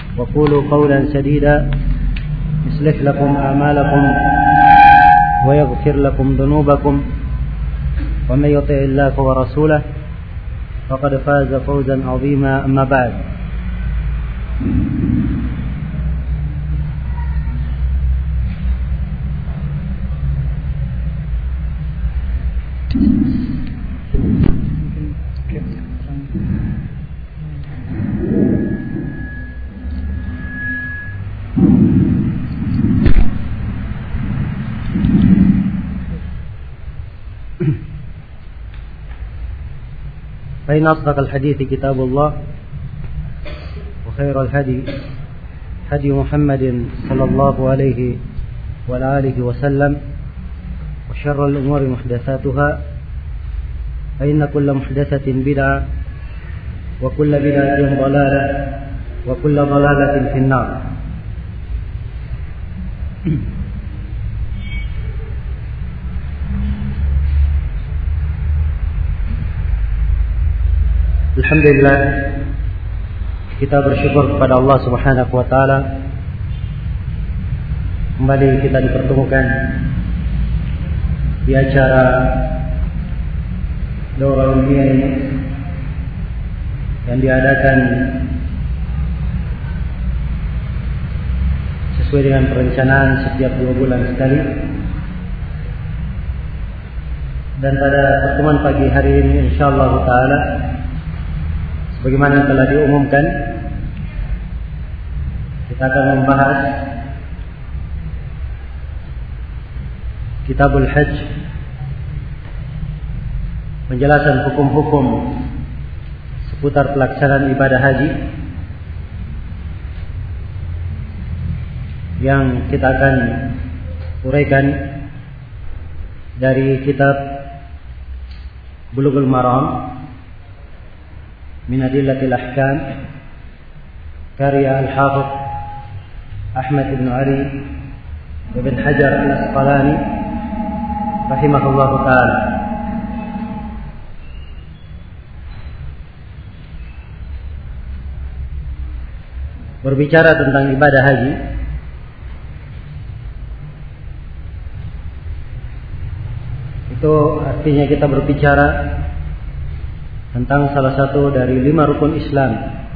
وقولوا قولا سديدا يصلح لكم أعمالكم ويغفر لكم ذنوبكم ومن يطع الله ورسوله فقد فاز فوزا عظيما. أما بعد، فإن أصدق الحديث كتاب الله وخير الهدي هدي محمد صلى الله عليه وعلى آله وسلم وشر الأمور محدثاتها فإن كل محدثة بدعة وكل بدعة ضلالة وكل ضلالة في النار. Alhamdulillah, kita bersyukur kepada Allah Subhanahu wa taala. Kembali kita dipertemukan di acara Daurah Ilmiah ini yang diadakan sesuai dengan perencanaan setiap 2 bulan sekali. Dan pada pertemuan pagi hari ini insyaallah taala, sebagaimana telah diumumkan, kita akan membahas Kitabul Hajj, penjelasan hukum-hukum seputar pelaksanaan ibadah haji, yang kita akan uraikan dari kitab Bulughul Maram min Adillatil Ahkam karya Al-Hafidh Ahmad bin Ali bin Hajar Al-Asqalani rahimahullahu ta'ala. Berbicara tentang ibadah haji, itu artinya kita berbicara tentang salah satu dari 5 rukun Islam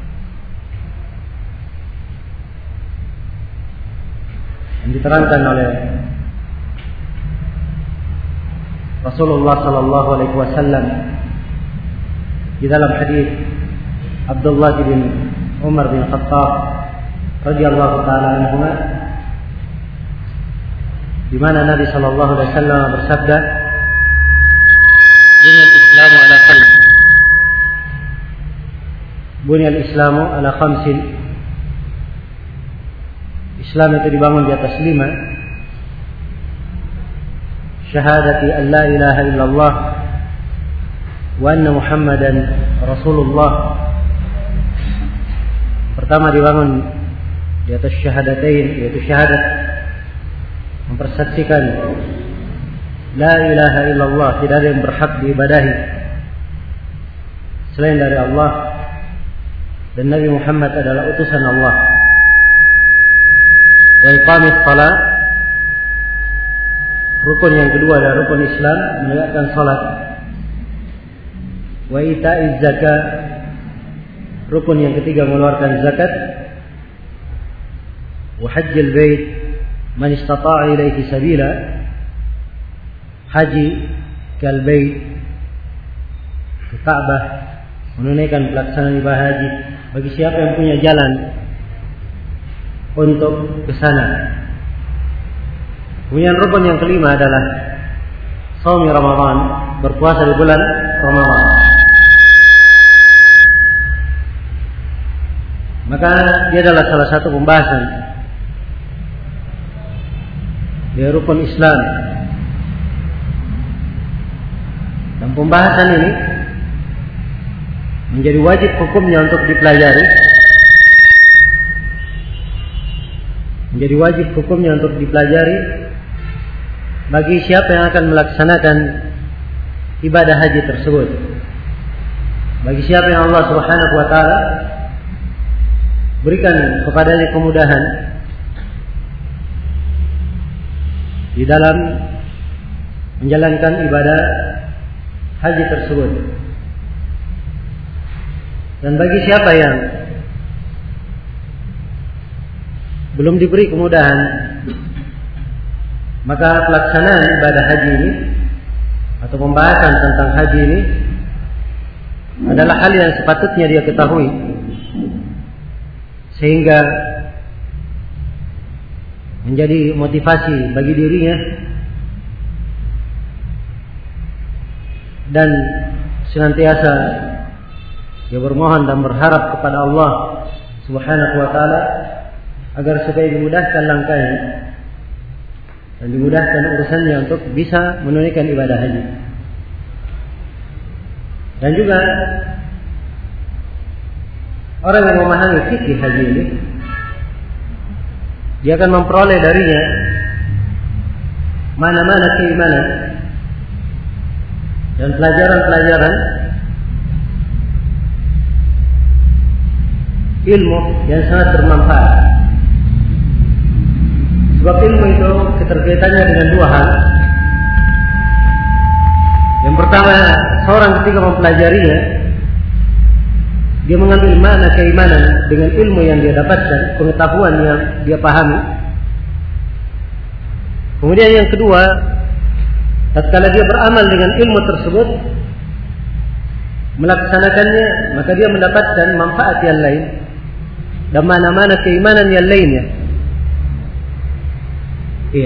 yang diterangkan oleh Rasulullah sallallahu alaihi wasallam di dalam hadis Abdullah bin Umar bin Khattab radhiyallahu taala anhu, di mana Nabi sallallahu alaihi wasallam bersabda, "Bunyal Islamu ala khams." Bunyal Islamu ala khamsin. Islam itu dibangun di atas 5. Syahadati an la ilaha illallah wa anna Muhammadan Rasulullah. Pertama dibangun di atas syahadatain, yaitu syahadat, mempersaksikan la ilaha illallah, tidak ada yang berhak diibadahi selain dari Allah, dan Nabi Muhammad adalah utusan Allah. Wa iqamis salat, rukun yang kedua adalah rukun Islam, menegakkan salat. Wa ita'iz zakat, rukun yang ketiga mengeluarkan zakat. Wa hajjil bait man istata'a ilaihi sabila, haji kal bait, ke Ka'bah, menunaikan pelaksanaan ibadah haji bagi siapa yang punya jalan untuk ke sana. Kemudian rukun yang kelima adalah shaum Ramadan, berpuasa di bulan Ramadan. Maka dia adalah salah satu pembahasan di rukun Islam. Dan pembahasan ini menjadi wajib hukumnya untuk dipelajari. Menjadi wajib hukumnya untuk dipelajari bagi siapa yang akan melaksanakan ibadah haji tersebut. Bagi siapa yang Allah Subhanahu wa taala berikan kepadanya kemudahan di dalam menjalankan ibadah haji tersebut. Dan bagi siapa yang belum diberi kemudahan, maka pelaksanaan ibadah haji ini atau pembahasan tentang haji ini adalah hal yang sepatutnya dia ketahui, sehingga menjadi motivasi bagi dirinya dan senantiasa dia bermohon dan berharap kepada Allah Subhanahu wa taala agar supaya dimudahkan langkahnya dan dimudahkan urusannya untuk bisa menunaikan ibadah haji. Dan juga orang yang memahami fikih haji ini, dia akan memperoleh darinya mana-mana keimanan dan pelajaran-pelajaran ilmu yang sangat bermanfaat. Sebab ilmu itu keterkaitannya dengan dua hal. Yang pertama, seorang ketika mempelajarinya, dia mengambil makna keimanan dengan ilmu yang dia dapatkan, pengetahuan yang dia pahami. Kemudian yang kedua, tatkala dia beramal dengan ilmu tersebut, melaksanakannya, maka dia mendapatkan manfaat yang lain dan mana-mana keimanan yang lainnya. Iya.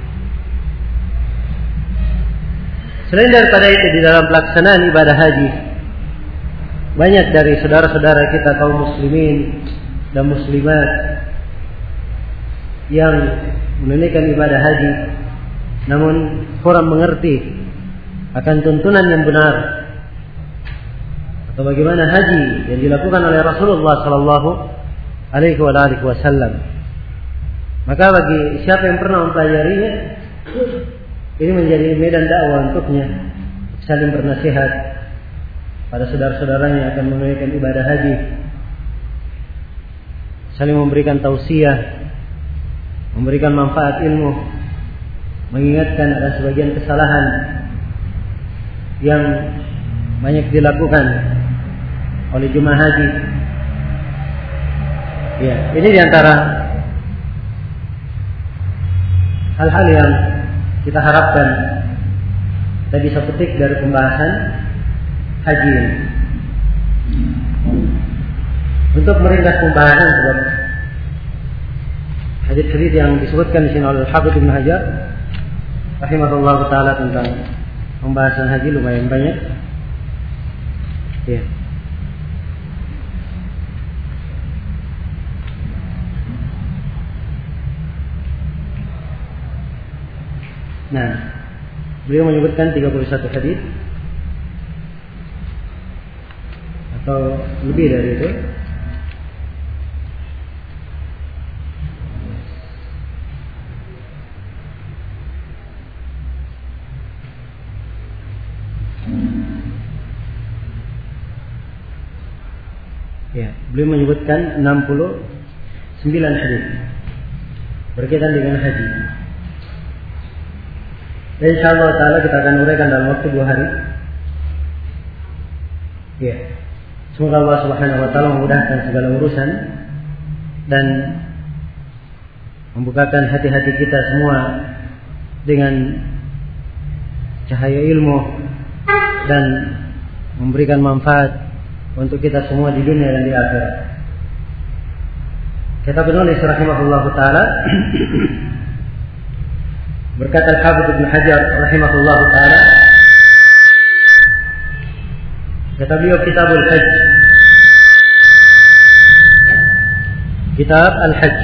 Selain daripada itu, di dalam pelaksanaan ibadah haji, banyak dari saudara-saudara kita kaum muslimin dan muslimat yang menunaikan ibadah haji namun kurang mengerti akan tuntunan yang benar atau bagaimana haji yang dilakukan oleh Rasulullah sallallahu alaihi wasallam. Maka bagi siapa yang pernah mempelajarinya, ini menjadi medan dakwah untuknya, saling bernasihat pada saudara-saudaranya yang akan menunaikan ibadah haji, saling memberikan tausiah, memberikan manfaat ilmu, mengingatkan ada sebagian kesalahan yang banyak dilakukan oleh jemaah haji. Ya, ini diantara hal-hal yang kita harapkan kita bisa petik dari pembahasan haji ini. Untuk meringkas pembahasan sebab hadis-hadis yang disebutkan di sini oleh Al-Hafidz Ibnu Hajar rahimahullah taala tentang pembahasan haji lumayan banyak. Ya. Nah, beliau menyebutkan 31 hadis atau lebih dari itu. Ya, beliau menyebutkan 69 hadis berkaitan dengan haji. Dan insyaallah taala kita akan uraikan dalam waktu 2 hari. Ya. Semoga Allah Subhanahu wa taala memudahkan segala urusan dan membukakan hati-hati kita semua dengan cahaya ilmu dan memberikan manfaat untuk kita semua di dunia dan di akhirat. Kata penulis rahimahullahu taala, berkata Al-Hafidz Ibnu Hajar rahimahullahu taala, kata beliau, Kitabul Hajj, Kitab Al-Hajj,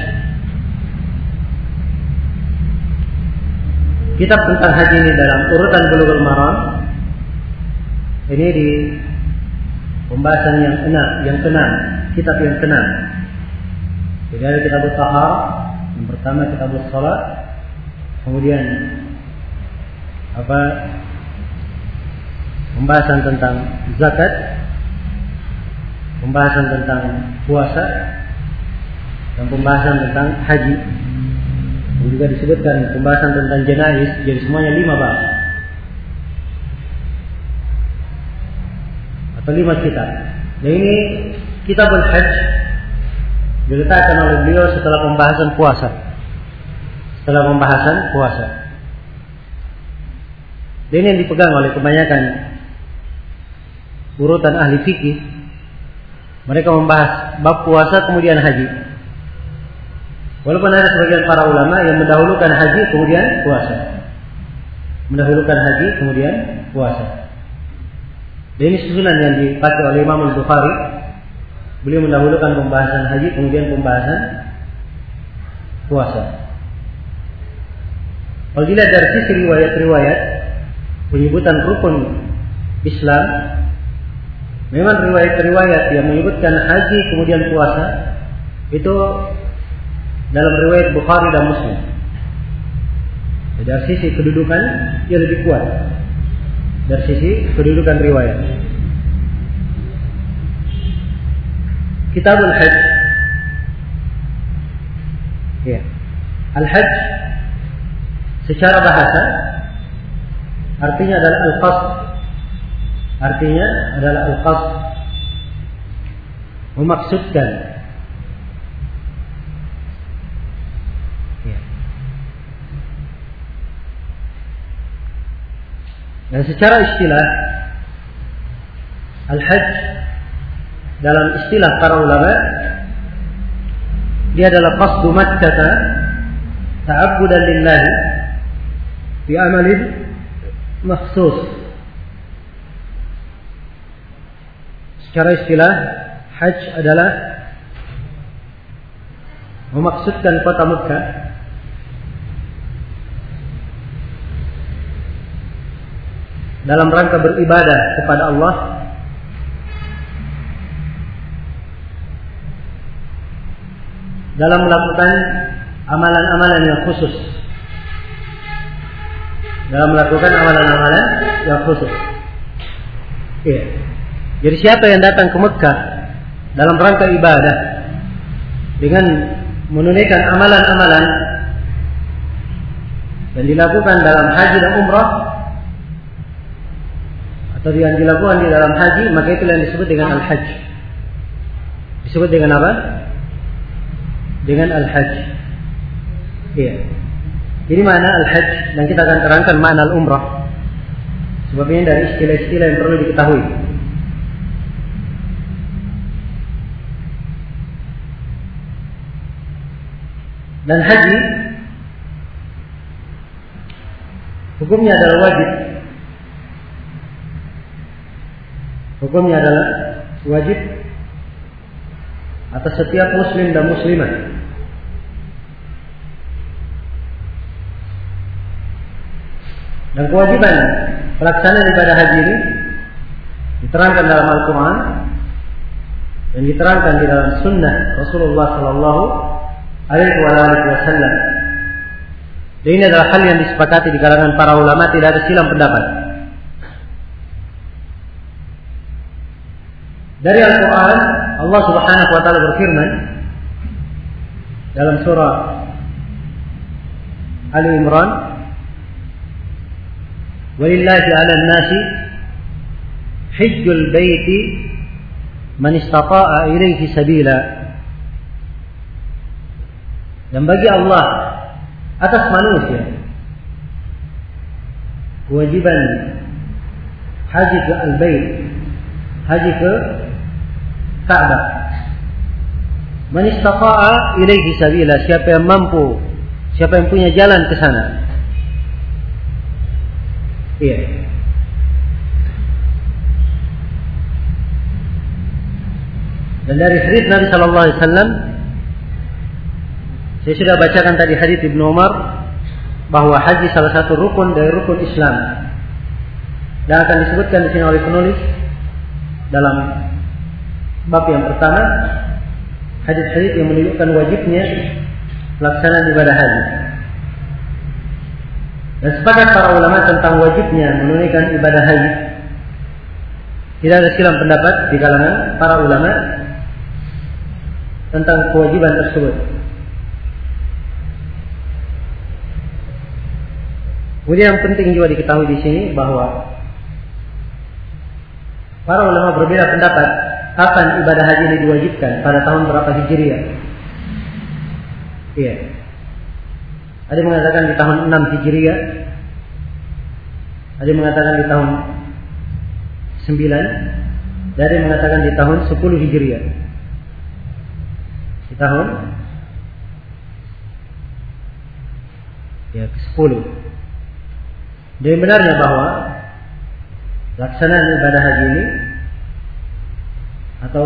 kitab tentang haji ini dalam urutan Bulughul Maram. Ini di pembahasan yang keenam, kitab yang keenam. Jadi ada kitab Taharah, yang pertama kitab Shalah, kemudian pembahasan tentang zakat, pembahasan tentang puasa, dan pembahasan tentang haji. Dan juga disebutkan pembahasan tentang jenayis, jadi semuanya 5 bab atau 5 kitab. Dan ini Kitabul Hajj diletakkan oleh beliau setelah pembahasan puasa. Setelah pembahasan puasa. Dan ini yang dipegang oleh kebanyakan urutan ahli fikih. Mereka membahas bab puasa kemudian haji. Walaupun ada sebagian para ulama yang mendahulukan haji kemudian puasa. Mendahulukan haji kemudian puasa. Dan ini susunan yang dipakai oleh Imam Al-Bukhari. Beliau mendahulukan pembahasan haji kemudian pembahasan puasa. Kalau dilihat dari sisi riwayat-riwayat penyebutan rukun Islam, memang riwayat-riwayat yang menyebutkan haji kemudian puasa itu dalam riwayat Bukhari dan Muslim. Dari sisi kedudukan dia lebih kuat. Dari sisi kedudukan riwayat. Kitabul Hajj. Ya. Al-Hajj secara bahasa artinya adalah al-qasd. Artinya adalah al-qasd. Memaksudkan. Ya. Dan secara istilah al-Hajj dalam istilah para ulama dia adalah qasdu Makkah ta'abbudan lillahi bi amalin makhsus. Secara istilah Hajj adalah memaksudkan kota Makkah dalam rangka beribadah kepada Allah dalam melakukan amalan-amalan yang khusus. Dalam melakukan amalan-amalan yang khusus. Iya. Jadi siapa yang datang ke Mekah dalam rangka ibadah dengan menunaikan amalan-amalan dan dilakukan dalam haji dan umrah atau yang dilakukan di dalam haji, maka itu yang disebut dengan al-hajj. Disebut dengan apa? Dengan al-hajj. Iya. Ini makna al-hajj dan kita akan terangkan makna al-umrah. Sebab ini dari istilah-istilah yang perlu diketahui. Dan haji hukumnya adalah wajib. Hukumnya adalah wajib atas setiap muslim dan muslimah. Dan kewajiban pelaksanaan ibadah haji ini diterangkan dalam Al-Quran dan diterangkan di dalam sunnah Rasulullah Sallallahu Alaihi Wasallam. Dan ini adalah hal yang disepakati di kalangan para ulama, tidak ada silang pendapat. Dari Al-Quran, Allah Subhanahu Wa Taala berfirman dalam surah Ali Imran, "Walillahi 'alan nasi hajjul baiti man istata'a ilaihi sabila." Dan bagi Allah atas manusia kewajiban haji ke Al-Bait, haji ke Ka'bah. Man istata'a ilaihi sabila, siapa yang mampu, siapa yang punya jalan ke sana. Iya. Dan dari hadis Nabi sallallahu alaihi wasallam, saya sudah bacakan tadi hadis Ibnu Umar bahwa haji salah satu rukun dari rukun Islam. Dan akan disebutkan di sini oleh penulis dalam bab yang pertama, hadis-hadis yang menunjukkan wajibnya pelaksanaan ibadah haji. Dan sepakat para ulama tentang wajibnya menunaikan ibadah haji. Tidak ada silang pendapat di kalangan para ulama tentang kewajiban tersebut. Kemudian yang penting juga diketahui di sini bahwa para ulama berbeda pendapat kapan ibadah haji ini diwajibkan, pada tahun berapa Hijriah. Iya. Ada yang mengatakan di tahun 6 Hijriah. Ada yang mengatakan di tahun 9. Dan ada yang mengatakan di tahun 10 Hijriah. Di tahun ke-10. Dan benarnya bahwa pelaksanaan ibadah haji ini atau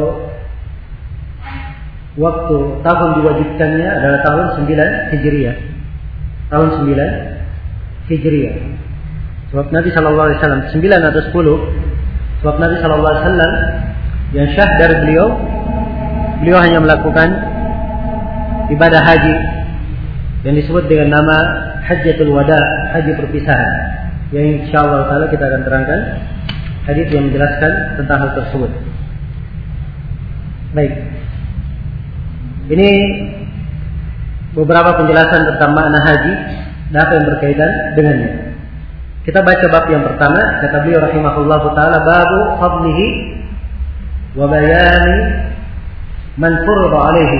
waktu tahun diwajibkannya adalah tahun 9 Hijriah. Tahun 9 Hijriah. Sebab Nabi sallallahu alaihi wasallam 9 atau 10. Sebab Nabi sallallahu alaihi wasallam yang syah dari beliau hanya melakukan ibadah haji yang disebut dengan nama Hajjatul Wada, haji perpisahan. Yang insyaallah taala kita akan terangkan hadis yang menjelaskan tentang hal tersebut. Baik. Ini beberapa penjelasan tentang makna haji dan apa yang berkaitan dengannya. Kita baca bab yang pertama, kata beliau rahimahullah taala, babu fadlihi wa bayani man furida alaihi.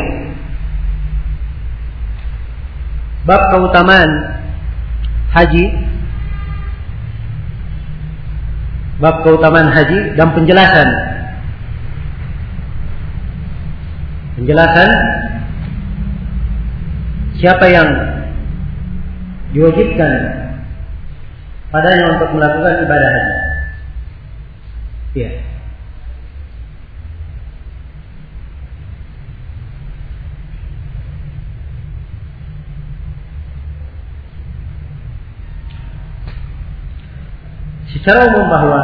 Bab keutamaan haji, bab keutamaan haji dan penjelasan siapa yang diwajibkan padanya untuk melakukan ibadah haji. Iya. Secara umum bahwa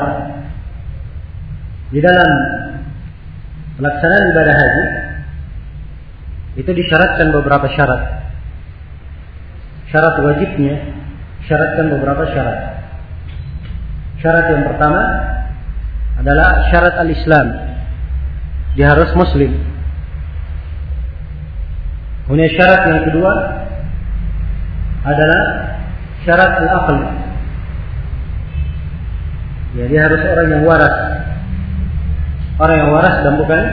di dalam pelaksanaan ibadah haji itu disyaratkan beberapa syarat. Syarat wajibnya syaratkan beberapa syarat. Syarat yang pertama adalah syarat al-Islam. Dia harus muslim. Kemudian syarat yang kedua adalah syarat al-aql. Ya, dia harus orang yang waras. Orang yang waras dan bukan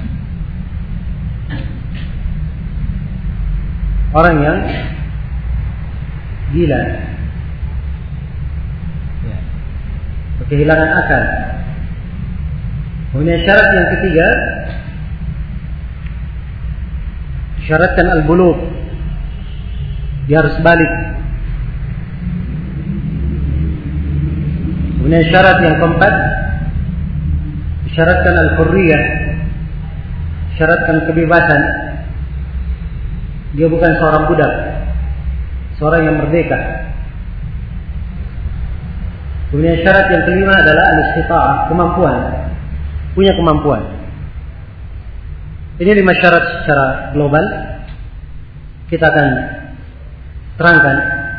orang yang gila. Ya. Kehilangan akal. Kemudian syarat yang ketiga, syaratkan al-bulugh. Dia harus balik. Kemudian syarat yang keempat, syaratkan al-hurriyah. Syaratkan kebebasan. Dia bukan seorang budak, seorang yang merdeka. Kemudian syarat yang kelima adalah al-istita'ah, kemampuan, punya kemampuan. Ini 5 syarat secara global. Kita akan terangkan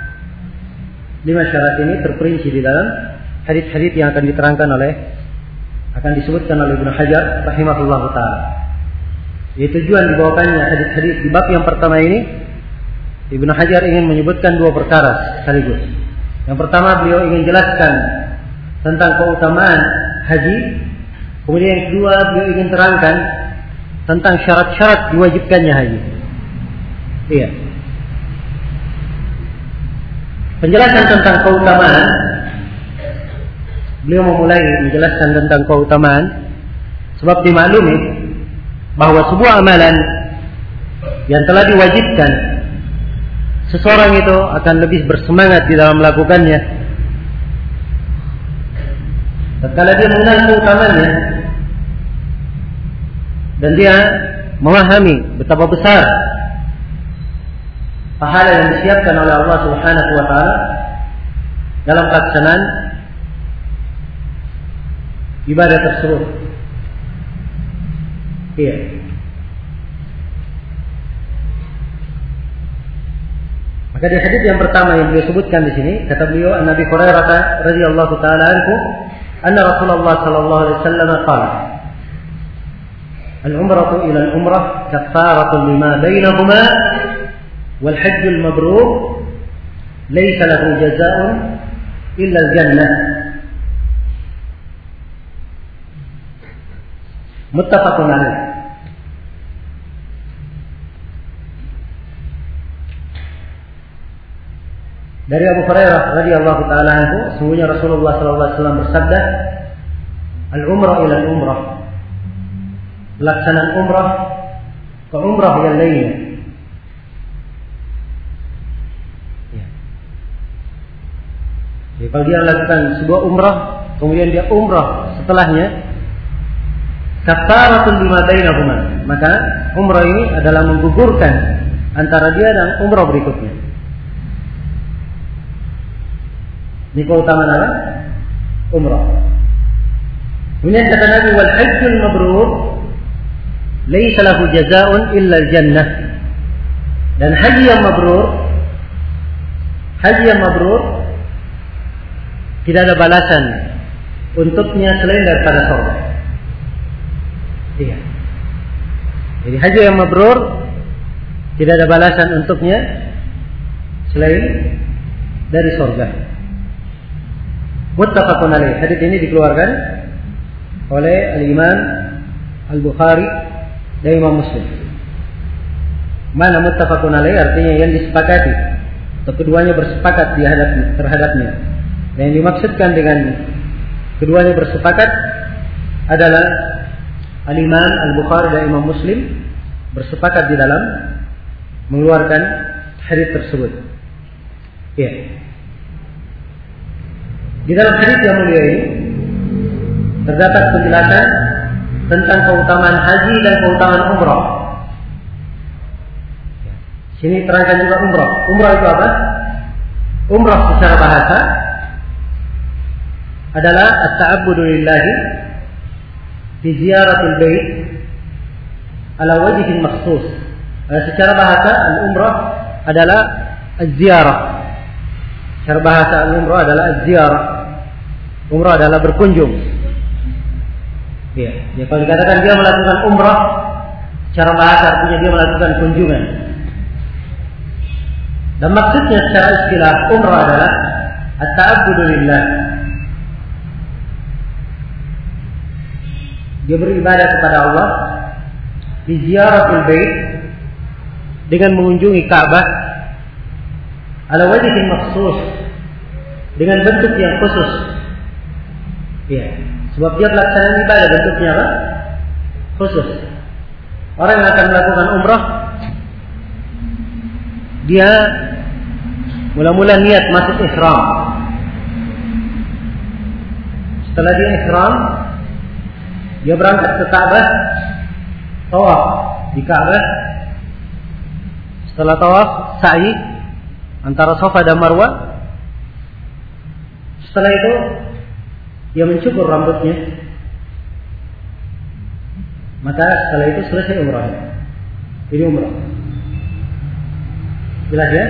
5 syarat ini terperinci di dalam hadis-hadis yang akan diterangkan akan disebutkan oleh Ibnu Hajar rahimahullahu taala. Tujuan dibawakannya hadis-hadis di bab yang pertama ini, Ibnu Hajar ingin menyebutkan 2 perkara sekaligus. Yang pertama, beliau ingin jelaskan tentang keutamaan haji. Kemudian yang kedua, beliau ingin terangkan tentang syarat-syarat diwajibkannya haji. Iya. Penjelasan tentang keutamaan, beliau memulai menjelaskan tentang keutamaan sebab dimaklumi bahwa sebuah amalan yang telah diwajibkan, seseorang itu akan lebih bersemangat di dalam melakukannya. Tatkala dia mengenal keutamaannya dan dia memahami betapa besar pahala yang disiapkan oleh Allah Subhanahu wa taala dalam pelaksanaan ibadah tersebut. Iya. Maka di hadis yang pertama yang beliau sebutkan di sini, kata beliau, An Nabi Hurairah radhiyallahu taala anhu, anna Rasulullah sallallahu alaihi wasallam qala, al-umratu ila al-umrah kaffaratun lima bainahuma wal hajjul mabrur laysa lahu jazaa'un illa al-jannah. Muttafaqun alaih. Dari Abu Hurairah radhiyallahu taala anhu, sungguhnya Rasulullah sallallahu alaihi wasallam bersabda, "Al-umrah ila al-umrah." Pelaksanaan umrah ke umrah yang lainnya. Ya. Jadi kalau dia lakukan sebuah umrah, kemudian dia umrah setelahnya, kafaratun lima bainahuma, maka umrah ini adalah menggugurkan antara dia dan umrah berikutnya. Ini keutamaan apa? Umrah. Kemudian kata Nabi, wal hajjul mabrur laisa lahu jazaa'un illa al-jannah. Dan haji yang mabrur tidak ada balasan untuknya selain daripada surga. Iya. Jadi haji yang mabrur tidak ada balasan untuknya selain dari surga. Muttafaqun alaih. Hadis ini dikeluarkan oleh Al-Imam Al-Bukhari dan Imam Muslim. Mana muttafaqun alaih artinya yang disepakati atau keduanya bersepakat terhadapnya. Dan yang dimaksudkan dengan keduanya bersepakat adalah Al-Imam Al-Bukhari dan Imam Muslim bersepakat di dalam mengeluarkan hadis tersebut. Ya. Di dalam hadis yang mulia ini terdapat penjelasan tentang keutamaan haji dan keutamaan umrah. Sini terangkan juga umrah. Umrah itu apa? Umrah secara bahasa adalah at-ta'abbudu lillahi di ziyaratul bait ala wajhin makhsus. Secara bahasa al-umrah adalah az-ziyarah. Secara bahasa al-umrah adalah az-ziyarah. Umrah adalah berkunjung. Ya, kalau dikatakan dia melakukan umrah, secara bahasa artinya dia melakukan kunjungan. Dan maksudnya secara istilah umrah adalah at-ta'abbudu lillah. Dia beribadah kepada Allah di ziyaratul bait dengan mengunjungi Ka'bah ala wajhin makhsus, dengan bentuk yang khusus. Ya, sebab dia pelaksanaan ibadah bentuknya apa? Khusus. Orang yang akan melakukan umrah, dia mula-mula niat masuk ihram. Setelah dia ihram, dia berangkat ke Ka'bah, tawaf di Ka'bah. Setelah tawaf, sa'i antara Safa dan Marwah. Setelah itu dia mencukur rambutnya. Maka setelah itu selesai umrahnya. Ini umrah. Jelas ya?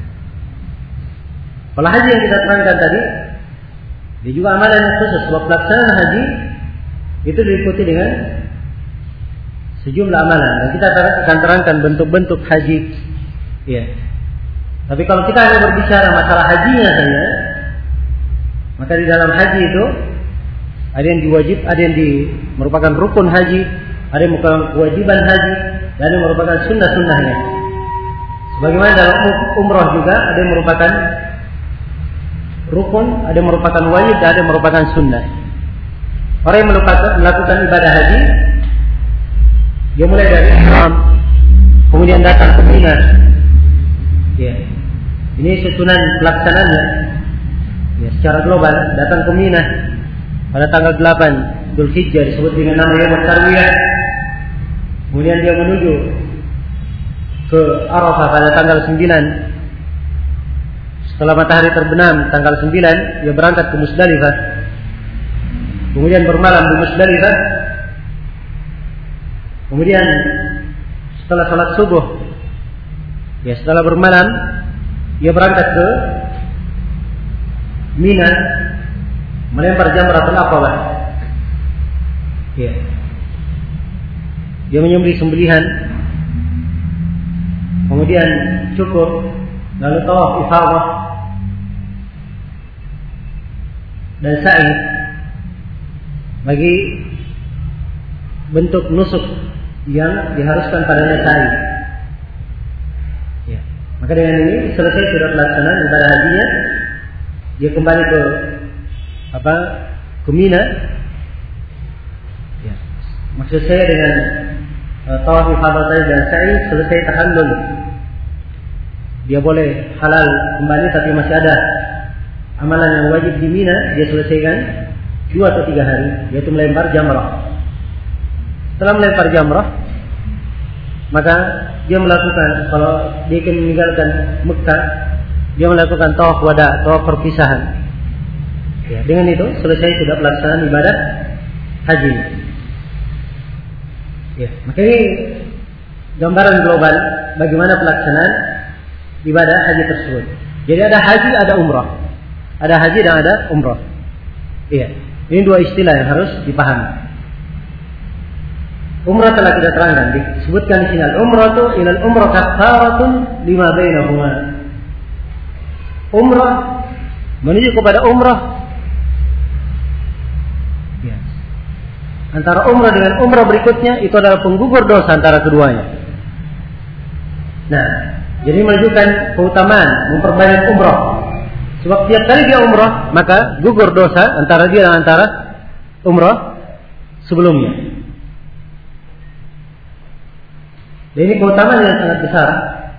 Kalau haji yang kita terangkan tadi, dia juga amalan yang khusus. Sebab pelaksanaan haji itu diikuti dengan sejumlah amalan. Dan kita akan terangkan bentuk-bentuk haji. Ya. Tapi kalau kita hanya berbicara masalah hajinya saja, maka di dalam haji itu ada yang diwajib, ada yang merupakan rukun haji, ada yang merupakan kewajiban haji, dan ada yang merupakan sunnah-sunnahnya. Sebagaimana dalam umrah juga ada yang merupakan rukun, ada yang merupakan wajib, dan ada yang merupakan sunnah. Orang yang melakukan ibadah haji, dia mulai dari ihram, kemudian datang ke Mina. Ya. Ini susunan pelaksanaannya. Ya, secara global datang ke Mina pada tanggal 8 Dzulhijjah disebut dengan nama Yaumut Tarwiyah. Kemudian dia menuju ke Arafah pada tanggal 9. Setelah matahari terbenam tanggal 9, dia berangkat ke Musdalifah. Kemudian bermalam di Musdalifah. Kemudian setelah salat subuh, ya setelah bermalam, dia berangkat ke Mina, melempar jamratul aqabah. Ya. dia menyembelih sembelihan, kemudian cukur, lalu tawaf ifadah dan sa'i bagi bentuk nusuk yang diharuskan padanya sa'i. Ya. Maka dengan ini selesai sudah pelaksanaan ibadah hajinya, dia kembali ke Mina. Ya. Maksud saya dengan tawaf ifadah dan sa'i selesai tahallul, dia boleh halal kembali, tapi masih ada amalan yang wajib di Mina dia selesaikan 2 atau 3 hari, yaitu melempar jamrah. Setelah melempar jamrah, maka dia melakukan, kalau dia ingin meninggalkan Mekah, dia melakukan tawaf wada, tawaf perpisahan. Ya, dengan itu selesai sudah pelaksanaan ibadah haji. Ya, maka ini gambaran global bagaimana pelaksanaan ibadah haji tersebut. Jadi ada haji, ada umrah. Ada haji dan ada umrah. Iya, ini 2 istilah yang harus dipahami. Umrah telah kita terangkan, disebutkan di sini al-umrah itu ilal umrah kafaratun lima bainahuma. Umrah menuju kepada umrah. Ya. Antara umrah dengan umrah berikutnya itu adalah penggugur dosa antara keduanya. Nah, jadi menunjukkan keutamaan memperbanyak umrah. Sebab tiap kali dia umrah, maka gugur dosa antara dia dan antara umrah sebelumnya. Dan ini keutamaan yang sangat besar.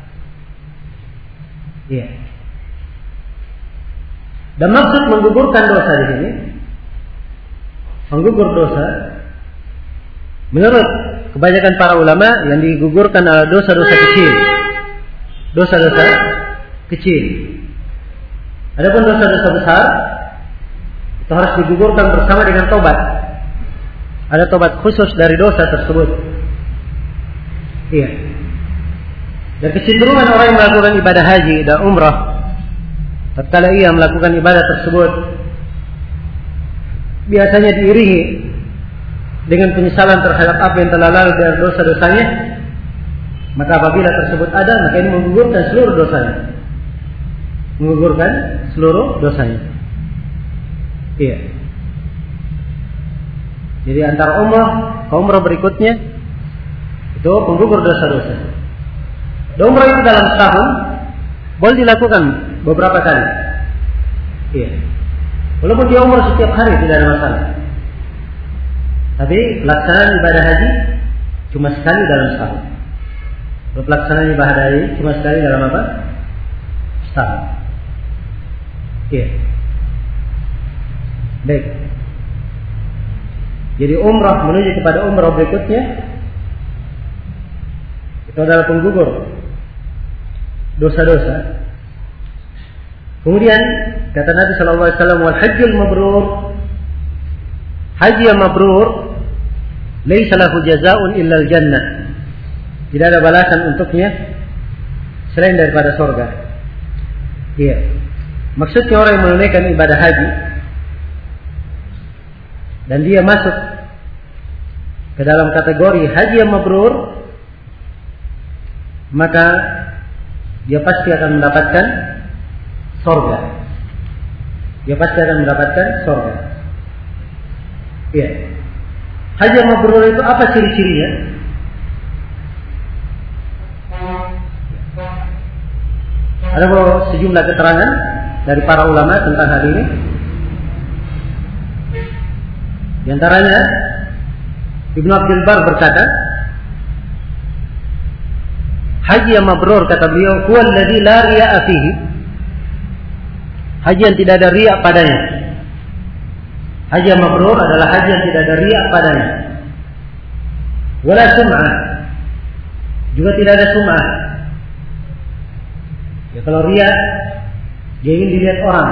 Iya. Dan maksud menggugurkan dosa di sini, menggugur dosa, menurut kebanyakan para ulama yang digugurkan adalah dosa-dosa kecil. Dosa-dosa kecil. Adapun dosa-dosa besar itu harus digugurkan bersama dengan tobat. Ada tobat khusus dari dosa tersebut. Iya. Dan kecenderungan orang yang melakukan ibadah haji dan umrah, tatkala ia melakukan ibadah tersebut, biasanya diiringi dengan penyesalan terhadap apa yang telah lalu dari dosa-dosanya. Maka apabila tersebut ada, maka ini menggugurkan seluruh dosanya. Menggugurkan seluruh dosanya. Iya. Jadi antara umrah ke umrah berikutnya itu penggugur dosa-dosa. Dan umrah itu dalam setahun boleh dilakukan beberapa kali. Iya. Walaupun dia umrah setiap hari tidak ada masalah. Tapi pelaksanaan ibadah haji cuma sekali dalam setahun. Pelaksanaan ibadah haji cuma sekali dalam apa? Setahun. Iya. Baik. Jadi umrah menuju kepada umrah berikutnya itu adalah penggugur dosa-dosa. Kemudian kata Nabi sallallahu alaihi wasallam, "Wal hajjul mabrur." Haji yang mabrur laisa lahu jazaa'un illa al-jannah. Tidak ada balasan untuknya selain daripada surga. Iya. Maksudnya orang yang menunaikan ibadah haji dan dia masuk ke dalam kategori haji yang mabrur, maka dia pasti akan mendapatkan surga. Dia pasti akan mendapatkan surga. Iya. Haji yang mabrur itu apa ciri-cirinya? Ada sejumlah keterangan dari para ulama tentang hal ini. Di antaranya Ibnu Abdul Bar berkata, haji yang mabrur, kata beliau, huwa alladhi la riya'a fihi. Haji yang tidak ada riya' padanya. Haji yang mabrur adalah haji yang tidak ada riya' padanya. Wala sum'ah. Juga tidak ada sum'ah. Ya, kalau riya' dia ingin dilihat orang.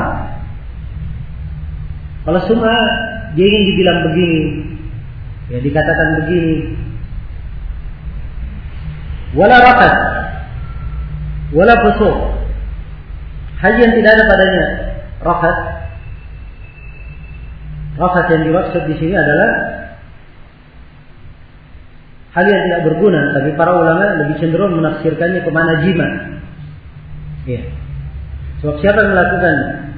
Kalau sum'ah dia ingin dibilang begini, ya dikatakan begini. Wala rafat, wala fusuq. Haji yang tidak ada padanya rafat. Rafat yang dimaksud di sini adalah hal yang tidak berguna, tapi para ulama lebih cenderung menafsirkannya ke mana jima. Ya. Sebab siapa yang melakukan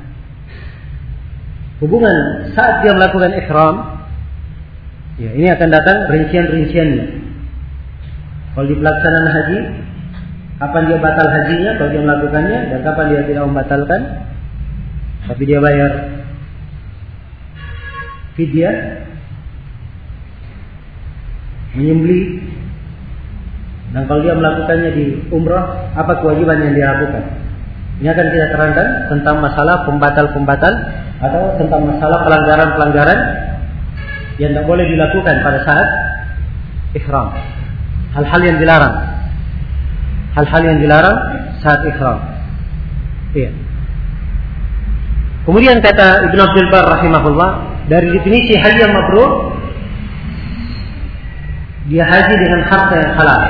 hubungan saat dia melakukan ihram, ya ini akan datang rincian-rinciannya. Kalau di pelaksanaan haji, kapan dia batal hajinya kalau dia melakukannya, dan kapan dia tidak membatalkan, tapi dia bayar fidyah, menyembelih, dan kalau dia melakukannya di umrah, apa kewajiban yang dia lakukan. Ini akan kita terangkan tentang masalah pembatal-pembatal atau tentang masalah pelanggaran-pelanggaran yang tidak boleh dilakukan pada saat ihram. Hal-hal yang dilarang. Hal-hal yang dilarang saat ihram. Iya. Kemudian kata Ibnu Abdul Bar rahimahullah, dari definisi haji yang mabrur, dia haji dengan harta yang halal.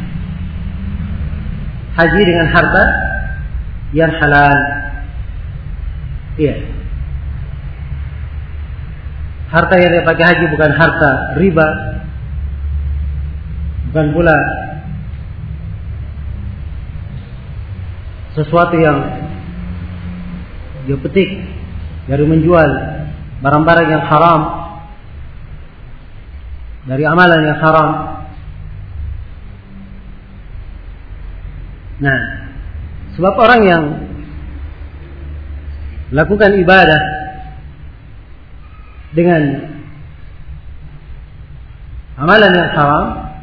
Haji dengan harta yang halal. Iya. Harta yang dia pakai haji bukan harta riba, bukan pula sesuatu yang dia petik dari menjual barang-barang yang haram, dari amalan yang haram. Nah, sebab orang yang melakukan ibadah dengan amalan yang haram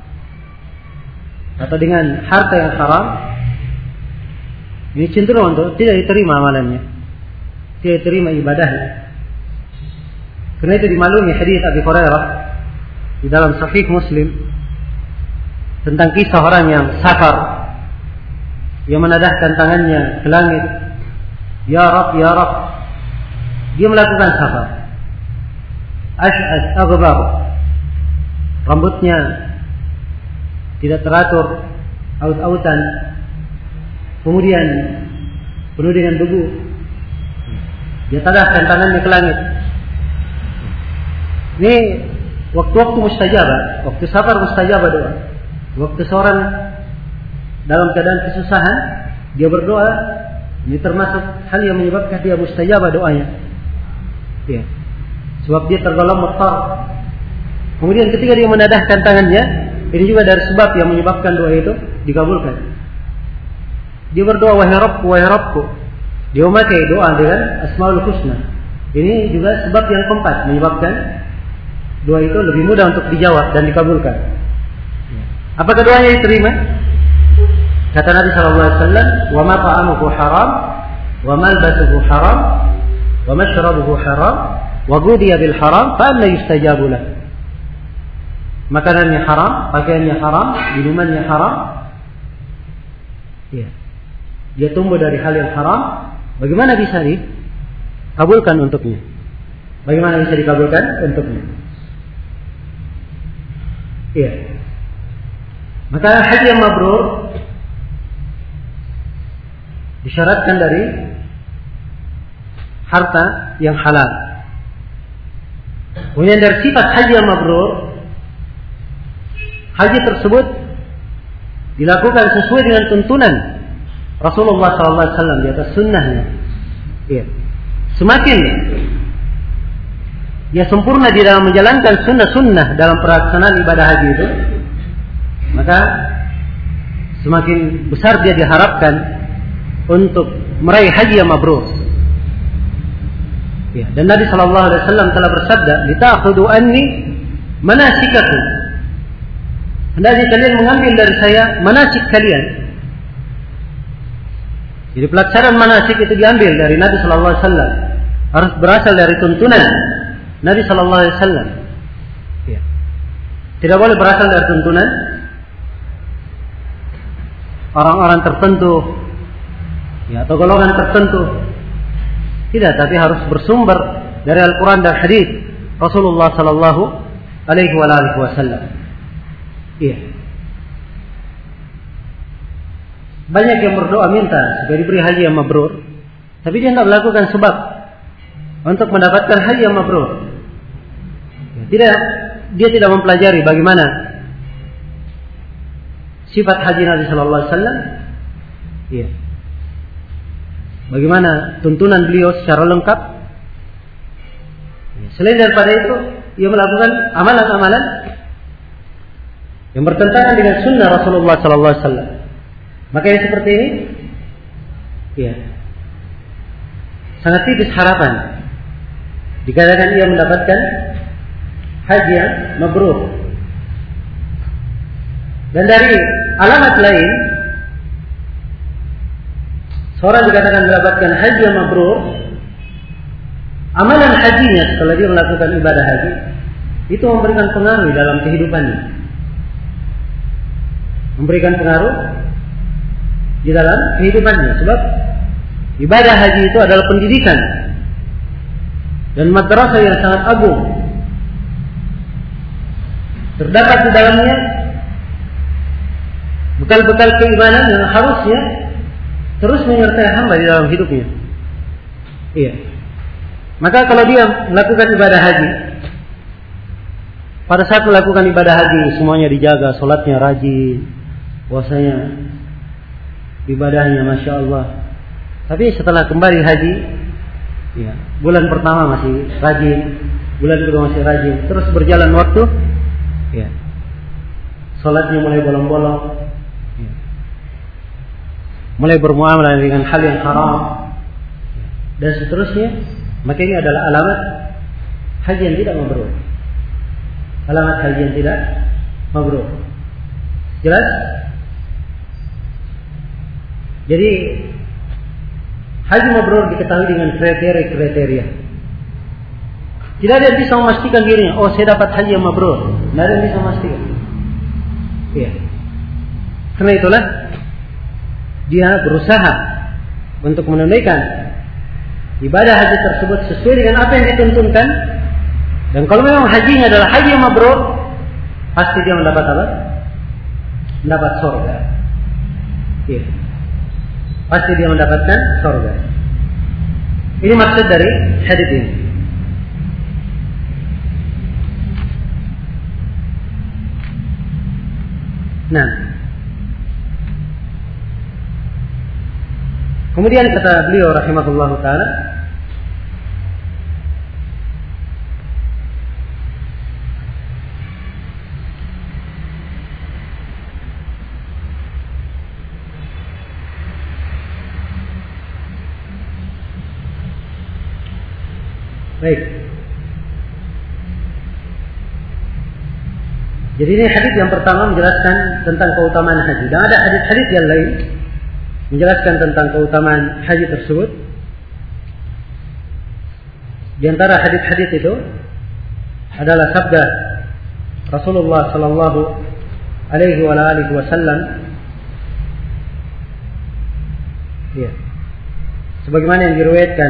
atau dengan harta yang haram, ini cenderung untuk tidak diterima amalannya, tidak diterima ibadahnya. Karena itu dimaklumi hadis Abi Hurairah di dalam Sahih Muslim tentang kisah orang yang safar, yang menadahkan tangannya ke langit, ya Rabb, ya Rabb. Dia melakukan safar, ash'as aghbar, rambutnya tidak teratur, aut-autan, kemudian penuh dengan debu. Dia tadahkan tangannya ke langit. Ini waktu-waktu mustajabah, waktu safar mustajabah doa. Waktu seorang dalam keadaan kesusahan, dia berdoa, ini termasuk hal yang menyebabkan dia mustajabah doanya. Ya. Sebab dia tergolong muttar. Kemudian ketika dia menadahkan tangannya, ini juga dari sebab yang menyebabkan doa itu dikabulkan. Dia berdoa, wahai Rabbku, wahai Rabbku. Dia memakai doa dengan Asmaul Husna. Ini juga sebab yang keempat menyebabkan doa itu lebih mudah untuk dijawab dan dikabulkan. Apakah doanya diterima? Kata Nabi SAW, wa ma ta'amuhu haram, wa malbasuhu haram, wa mashrabuhu haram, wa ghudiya bil haram, fa anna yustajabu lah. Makanannya haram, pakaiannya haram, minumannya haram. Ya. Dia tumbuh dari hal yang haram. Bagaimana bisa dikabulkan untuknya? Bagaimana bisa dikabulkan untuknya? Iya. Maka haji yang mabrur disyaratkan dari harta yang halal. Kemudian dari sifat haji yang mabrur, haji tersebut dilakukan sesuai dengan tuntunan Rasulullah SAW di atas sunnahnya. Ya. Semakin dia sempurna di dalam menjalankan sunnah-sunnah dalam pelaksanaan ibadah haji itu, maka semakin besar dia diharapkan untuk meraih haji yang mabrur. Ya. Dan Nabi SAW telah bersabda, "Lita'khudhu anni manasikakum." Hendaknya kalian mengambil dari saya manasik kalian. Jadi pelaksanaan manasik itu diambil dari Nabi SAW, harus berasal dari tuntunan Nabi SAW. Ya. Tidak boleh berasal dari tuntunan orang-orang tertentu, ya, atau golongan tertentu. Tidak, tapi harus bersumber dari Al-Quran dan Hadis Rasulullah SAW. Iya. Banyak yang berdoa minta supaya diberi haji yang mabrur, tapi dia tidak melakukan sebab untuk mendapatkan haji yang mabrur. Dia tidak mempelajari bagaimana sifat haji Nabi sallallahu alaihi wasallam. Iya. Bagaimana tuntunan beliau secara lengkap. Selain daripada itu, ia melakukan amalan-amalan yang bertentangan dengan sunnah Rasulullah sallallahu alaihi wasallam. Maka yang seperti ini, ya, sangat tipis harapan dikatakan ia mendapatkan haji yang mabrur. Dan dari alamat lain, seorang dikatakan mendapatkan haji yang mabrur, amalan hajinya setelah dia melakukan ibadah haji itu memberikan pengaruh dalam kehidupannya, memberikan pengaruh di dalam kehidupannya. Sebab ibadah haji itu adalah pendidikan dan madrasah yang sangat agung. Terdapat di dalamnya bekal-bekal keimanan yang harusnya terus menyertai hamba di dalam hidupnya. Iya. Maka kalau dia melakukan ibadah haji, pada saat melakukan ibadah haji semuanya dijaga, sholatnya rajin, puasanya, ibadahnya masya Allah. Tapi setelah kembali haji, ya, bulan pertama masih rajin, bulan kedua masih rajin, terus berjalan waktu, ya, sholatnya mulai bolong-bolong, ya, mulai bermuamalah dengan hal yang haram, dan seterusnya. Maka ini adalah alamat haji yang tidak mabrur. Alamat haji yang tidak mabrur. Jelas? Jadi haji mabrur diketahui dengan kriteria-kriteria. Tidak ada yang bisa memastikan dirinya, oh saya dapat haji yang mabrur. Tidak ada yang bisa memastikan. Iya. Karena itulah dia berusaha untuk menunaikan ibadah haji tersebut sesuai dengan apa yang dituntunkan. Dan kalau memang hajinya adalah haji yang mabrur, pasti dia mendapat apa? Mendapat surga. Iya. Pasti dia mendapatkan surga. Ini maksud dari hadis ini. Nah, kemudian kata beliau rahimahullahu taala, baik. Jadi ini hadis yang pertama menjelaskan tentang keutamaan haji. Dan ada hadis-hadis yang lain menjelaskan tentang keutamaan haji tersebut. Di antara hadis-hadis itu adalah sabda Rasulullah sallallahu alaihi wasallam. Ya. Sebagaimana yang diriwayatkan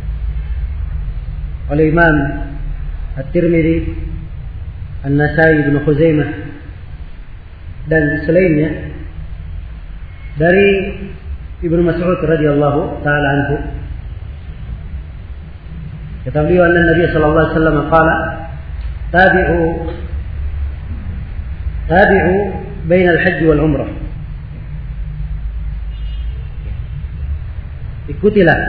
oleh Imam At-Tirmidzi, An-Nasai, Ibnu Khuzaimah dan selainnya dari Ibnu Mas'ud radhiyallahu taala anhu. Kata beliau, anna Nabi sallallahu alaihi wasallam qala tabi'u baina al-hajj wal umrah. Ikutilah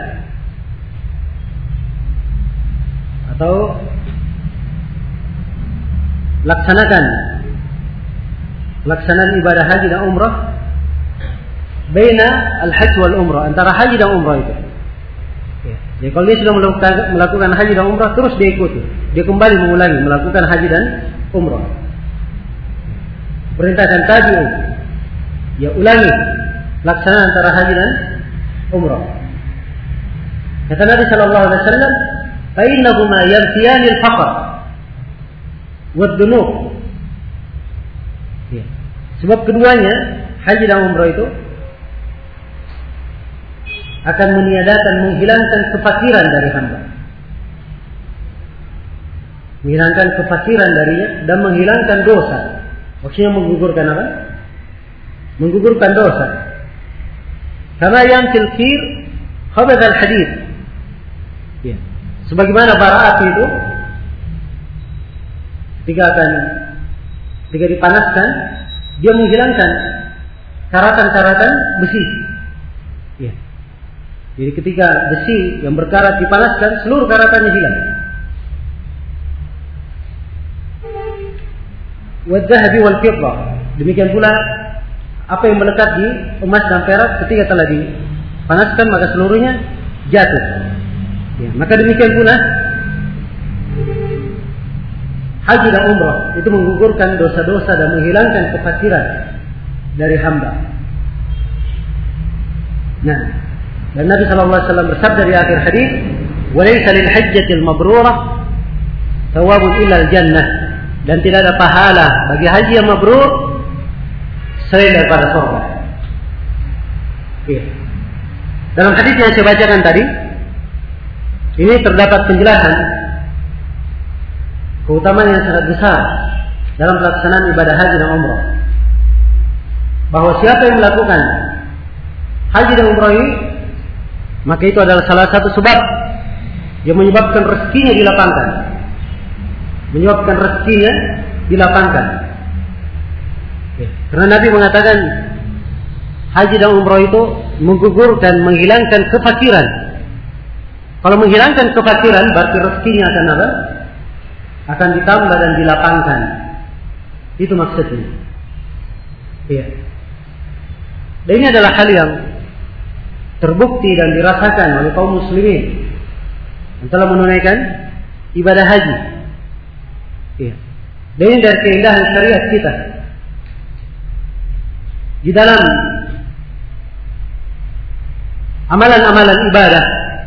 atau laksanaan ibadah haji dan umrah baina al-hajj wal umrah, antara haji dan umrah itu. Ya. Jadi kalau dia sudah melakukan haji dan umrah, terus dia ikuti. Dia kembali mengulangi melakukan haji dan umrah. Perintahkan tabi'u, ya ulangi laksanaan antara haji dan umrah. Kata Nabi sallallahu alaihi wasallam, fa innahuma yanfiyani al-faqr wad-dunub. Ya. Sebab keduanya, haji dan umrah itu akan meniadakan, menghilangkan kefakiran dari hamba. Menghilangkan kefakiran darinya dan menghilangkan dosa. Maksudnya menggugurkan apa? Menggugurkan dosa. Karena yang tilkir khabad al-hadid. Ya. Sebagaimana bara api itu ketika dipanaskan, dia menghilangkan karatan-karatan besi. Ya. Jadi ketika besi yang berkarat dipanaskan, seluruh karatannya hilang. Wadzahabi wal fiddah. Demikian pula apa yang melekat di emas dan perak ketika telah dipanaskan maka seluruhnya jatuh. Ya, maka demikian pula haji dan umrah itu menggugurkan dosa-dosa dan menghilangkan kefasiran dari hamba. Nah, dan Nabi SAW bersabda di akhir hadis, "Walaysa lil hajjatil mabrurah thawabun illa al-jannah." Dan tidak ada pahala bagi haji yang mabrur selain daripada surga. Dalam hadis yang saya bacakan tadi, ini terdapat penjelasan keutamaan yang sangat besar dalam pelaksanaan ibadah haji dan umrah. Bahwa siapa yang melakukan haji dan umrah ini, maka itu adalah salah satu sebab yang menyebabkan rezekinya dilapangkan. Menyebabkan rezekinya dilapangkan. Karena Nabi mengatakan haji dan umrah itu menggugurkan, menghilangkan kefakiran. Kalau menghilangkan kefakiran, berarti rezekinya akan apa? Akan ditambah dan dilapangkan. Itu maksudnya. Iya. Dan ini adalah hal yang terbukti dan dirasakan oleh kaum muslimin yang telah menunaikan ibadah haji. Iya. Dan ini dari keindahan syariat kita. Di dalam amalan-amalan ibadah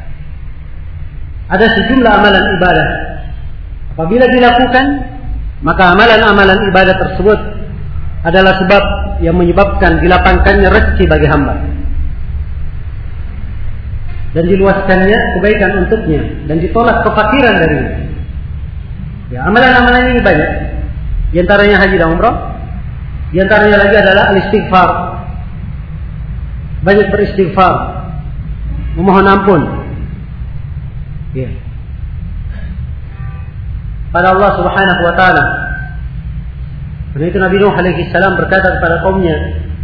ada sejumlah amalan ibadah. Apabila dilakukan, maka amalan-amalan ibadah tersebut adalah sebab yang menyebabkan dilapangkannya rezeki bagi hamba dan diluaskannya kebaikan untuknya dan ditolak kefakiran darinya. Ya, amalan-amalan ini banyak. Di antaranya haji dan umrah. Di antaranya lagi adalah al-istighfar. Banyak beristighfar, memohon ampun. Ya. Pada Allah Subhanahu wa taala. Karena itu Nabi Nuh alaihi salam berkata kepada kaumnya,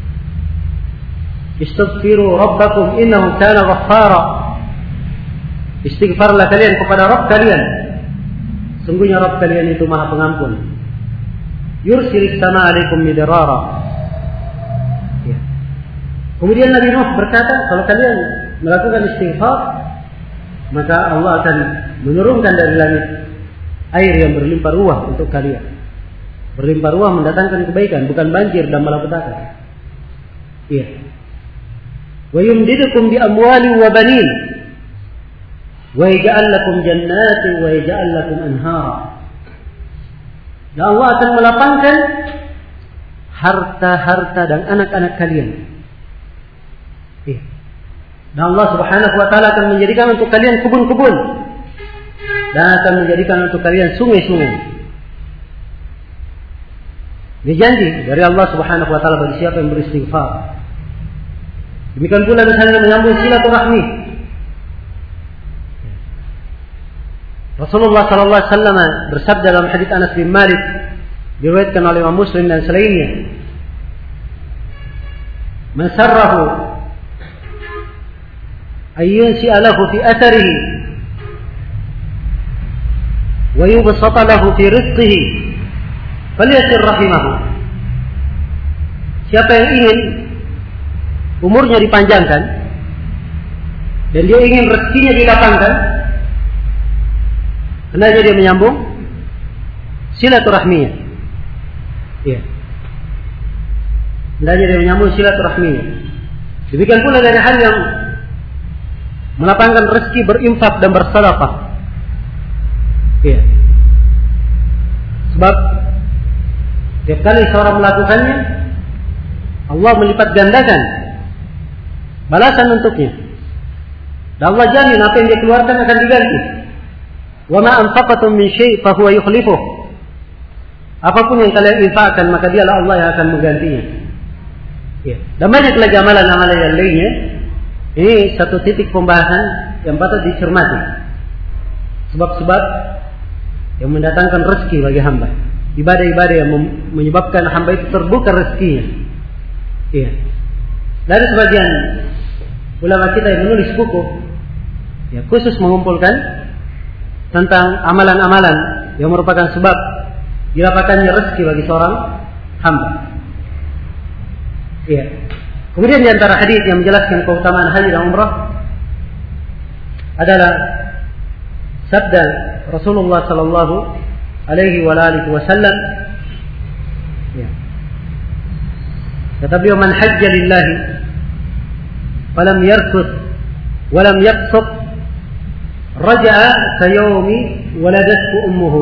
"Istaghfiru rabbakum innahu kana ghaffara." Istighfarlah kalian kepada Rabb kalian. Sungguhnya Rabb kalian itu Maha Pengampun. Yursilis sama alaikum midrara. Ya. Kemudian Nabi Nuh berkata, kalau kalian melakukan istighfar, maka Allah akan menurunkan dari langit air yang berlimpah ruah untuk kalian. Berlimpah ruah mendatangkan kebaikan, bukan banjir dan malapetaka. Iya. Wa yumdidukum bi amwalin wa banin. Wa yaj'al lakum jannatin wa yaj'al lakum anhara. Dan Allah akan melapangkan harta-harta dan anak-anak kalian. Iya. Dan Allah Subhanahu wa taala akan menjadikan untuk kalian kebun-kebun dan akan menjadikan untuk kalian sungai-sungai. Ini janji dari Allah Subhanahu wa taala bagi siapa yang beristighfar. Demikian pula misalnya menyambung silaturahmi. Rasulullah sallallahu alaihi wasallam bersabda dalam hadis Anas bin Malik diriwayatkan oleh Imam Muslim dan selainnya, "Man sarrahu ayyunsi'a lahu fi atharihi wa yubsata lahu fi rizqihi falyasir rahimahu." Siapa yang ingin umurnya dipanjangkan dan dia ingin rezekinya dilapangkan, hendaknya dia menyambung silaturahminya. Ya. Hendaknya dia menyambung silaturahminya. Demikian pula dari hal yang melapangkan rezeki berinfak dan bersedekah. Ya. Sebab setiap kali seorang melakukannya, Allah melipat gandakan balasan untuknya. Dan Allah jamin apa yang dia keluarkan akan diganti. Wa ma anfaqatum min syai' fa huwa yukhlifuh. Apapun yang kalian infakkan, maka dialah Allah yang akan menggantinya. Ya. Dan banyak lagi amalan-amalan yang lainnya. Ini satu titik pembahasan yang patut dicermati. Sebab-sebab yang mendatangkan rezeki bagi hamba. Ibadah-ibadah yang menyebabkan hamba itu terbuka rezekinya. Ya. dari sebagian ulama kita yang menulis buku, ya, khusus mengumpulkan tentang amalan-amalan yang merupakan sebab didapatkannya rezeki bagi seorang hamba. Iya. Kemudian di antara hadis yang menjelaskan keutamaan haji dan umrah adalah sabda Rasulullah sallallahu alaihi wasallam. Ya. Kata beliau, man hajja lillahi falam yarfuth walam yaqsut raja'a kayawmi waladathu ummuhu.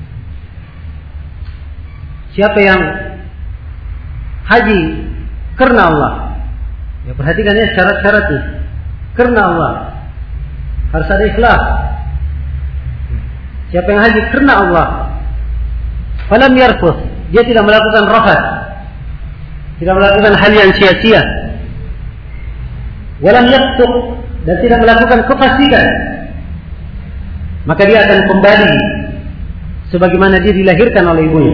Siapa yang haji karena Allah, ya, perhatikan ya syarat-syaratnya. Karena Allah harus ada ikhlas. Siapa yang haji karena Allah, falam yarfuth, dia tidak melakukan rafath, tidak melakukan hal yang sia-sia, walam yaqsut, dan tidak melakukan kefasikan, maka dia akan kembali sebagaimana dia dilahirkan oleh ibunya.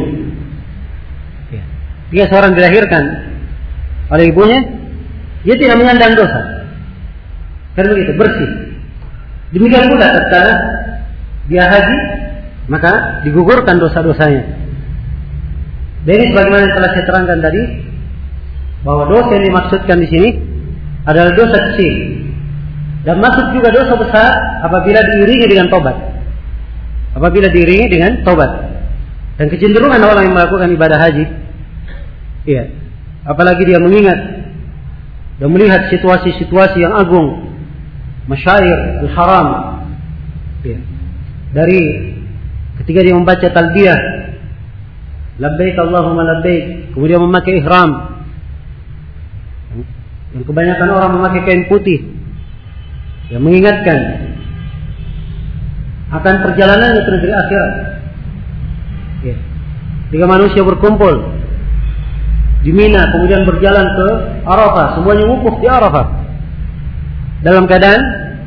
Dia seorang dilahirkan oleh ibunya, dia tidak mengandang dosa, karena begitu bersih. Demikian pula tatkala dia haji, maka digugurkan dosa-dosanya. Dan ini sebagaimana yang telah saya terangkan tadi, bahwa dosa yang dimaksudkan di sini adalah dosa kecil, dan masuk juga dosa besar apabila diiringi dengan tobat. Apabila diiringi dengan tobat. Dan kecenderungan orang yang melakukan ibadah haji, iya, apalagi dia mengingat dan melihat situasi-situasi yang agung, masyair al-haram, iya, dari ketika dia membaca talbiyah, labbaik Allahumma labbaik, kemudian memakai ihram, yang kebanyakan orang memakai kain putih, yang mengingatkan akan perjalanannya ke negeri akhirat. Ya. Ketika manusia berkumpul di Mina, kemudian berjalan ke Arafah, semuanya wukuf di Arafah dalam keadaan,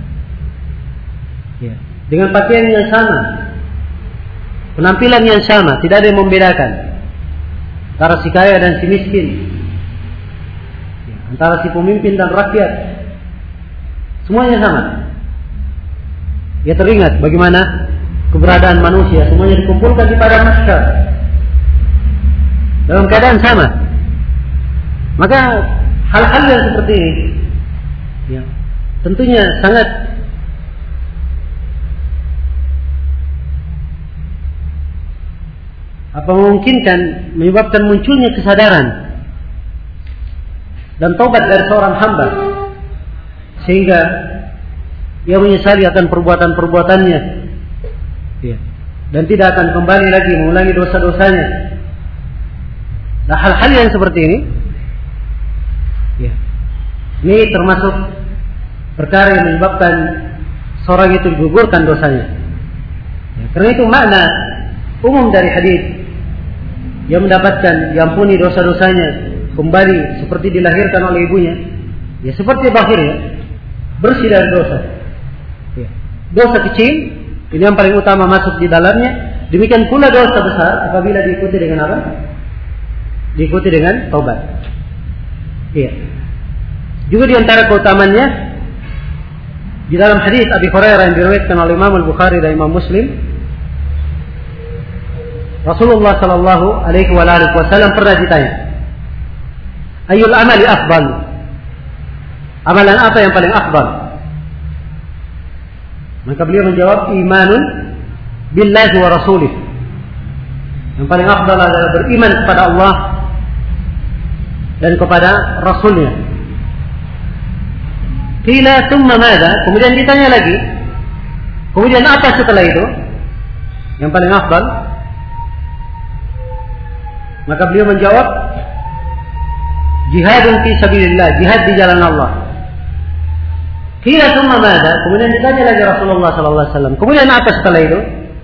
ya, dengan pakaian yang sama, penampilan yang sama, tidak ada yang membedakan antara si kaya dan si miskin, ya, antara si pemimpin dan rakyat, semuanya sama. Ya, teringat bagaimana keberadaan manusia, semuanya dikumpulkan di padang mahsyar dalam keadaan sama. Maka hal-hal yang seperti ini, ya, tentunya sangat memungkinkan menyebabkan munculnya kesadaran dan taubat dari seorang hamba, sehingga ia menyesali akan perbuatan-perbuatannya, ya, dan tidak akan kembali lagi mengulangi dosa-dosanya. Nah, hal-hal yang seperti ini, ya, ini termasuk perkara yang menyebabkan seorang itu digugurkan dosanya. Ya, karena itu makna umum dari hadis yang mendapatkan diampuni dosa-dosanya, kembali seperti dilahirkan oleh ibunya, ya, seperti bakhirnya bersih dari dosa. Ya. Dosa kecil ini yang paling utama masuk di dalamnya. Demikian pula dosa besar apabila diikuti dengan apa? Diikuti dengan taubat. Iya. Juga di antara keutamannya di dalam hadis Abi Hurairah yang diriwayatkan oleh Imam Al-Bukhari dan Imam Muslim, Rasulullah sallallahu alaihi wasallam pernah ditanya, "Ayyul amali afdal?" Amalan apa yang paling afdal? Maka beliau menjawab, "Imanun billahi wa rasulih." Yang paling afdal adalah beriman kepada Allah dan kepada Rasulnya. Qila thumma madza? Kemudian ditanya lagi, kemudian apa setelah itu yang paling afdal? Maka beliau menjawab, jihadun fi sabilillah, jihad di jalan Allah. Qila thumma madza? Kemudian ditanya lagi Rasulullah sallallahu alaihi wasallam, kemudian apa setelah itu?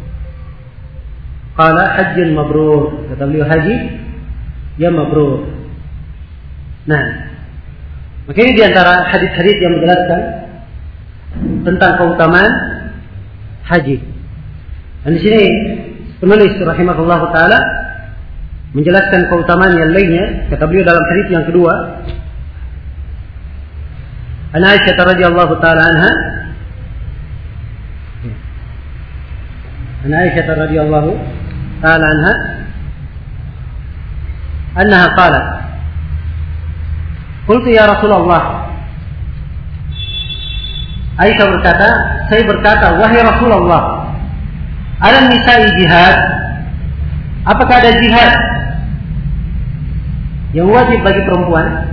Qala hajjun mabrur. Kata beliau, haji yang mabrur. Nah, maka ini diantara hadis-hadis yang menjelaskan tentang keutamaan haji. Dan di sini penulis rahimahullah taala menjelaskan keutamaan yang lainnya. Kata beliau dalam hadis yang kedua, An Aisyah radhiyallahu taala anha. An Aisyah radhiyallahu taala anha annaha qalat qultu ya Rasulullah. Aisyah berkata, saya berkata, wahai Rasulullah, ada nisa'i jihad? Apakah ada jihad yang wajib bagi perempuan?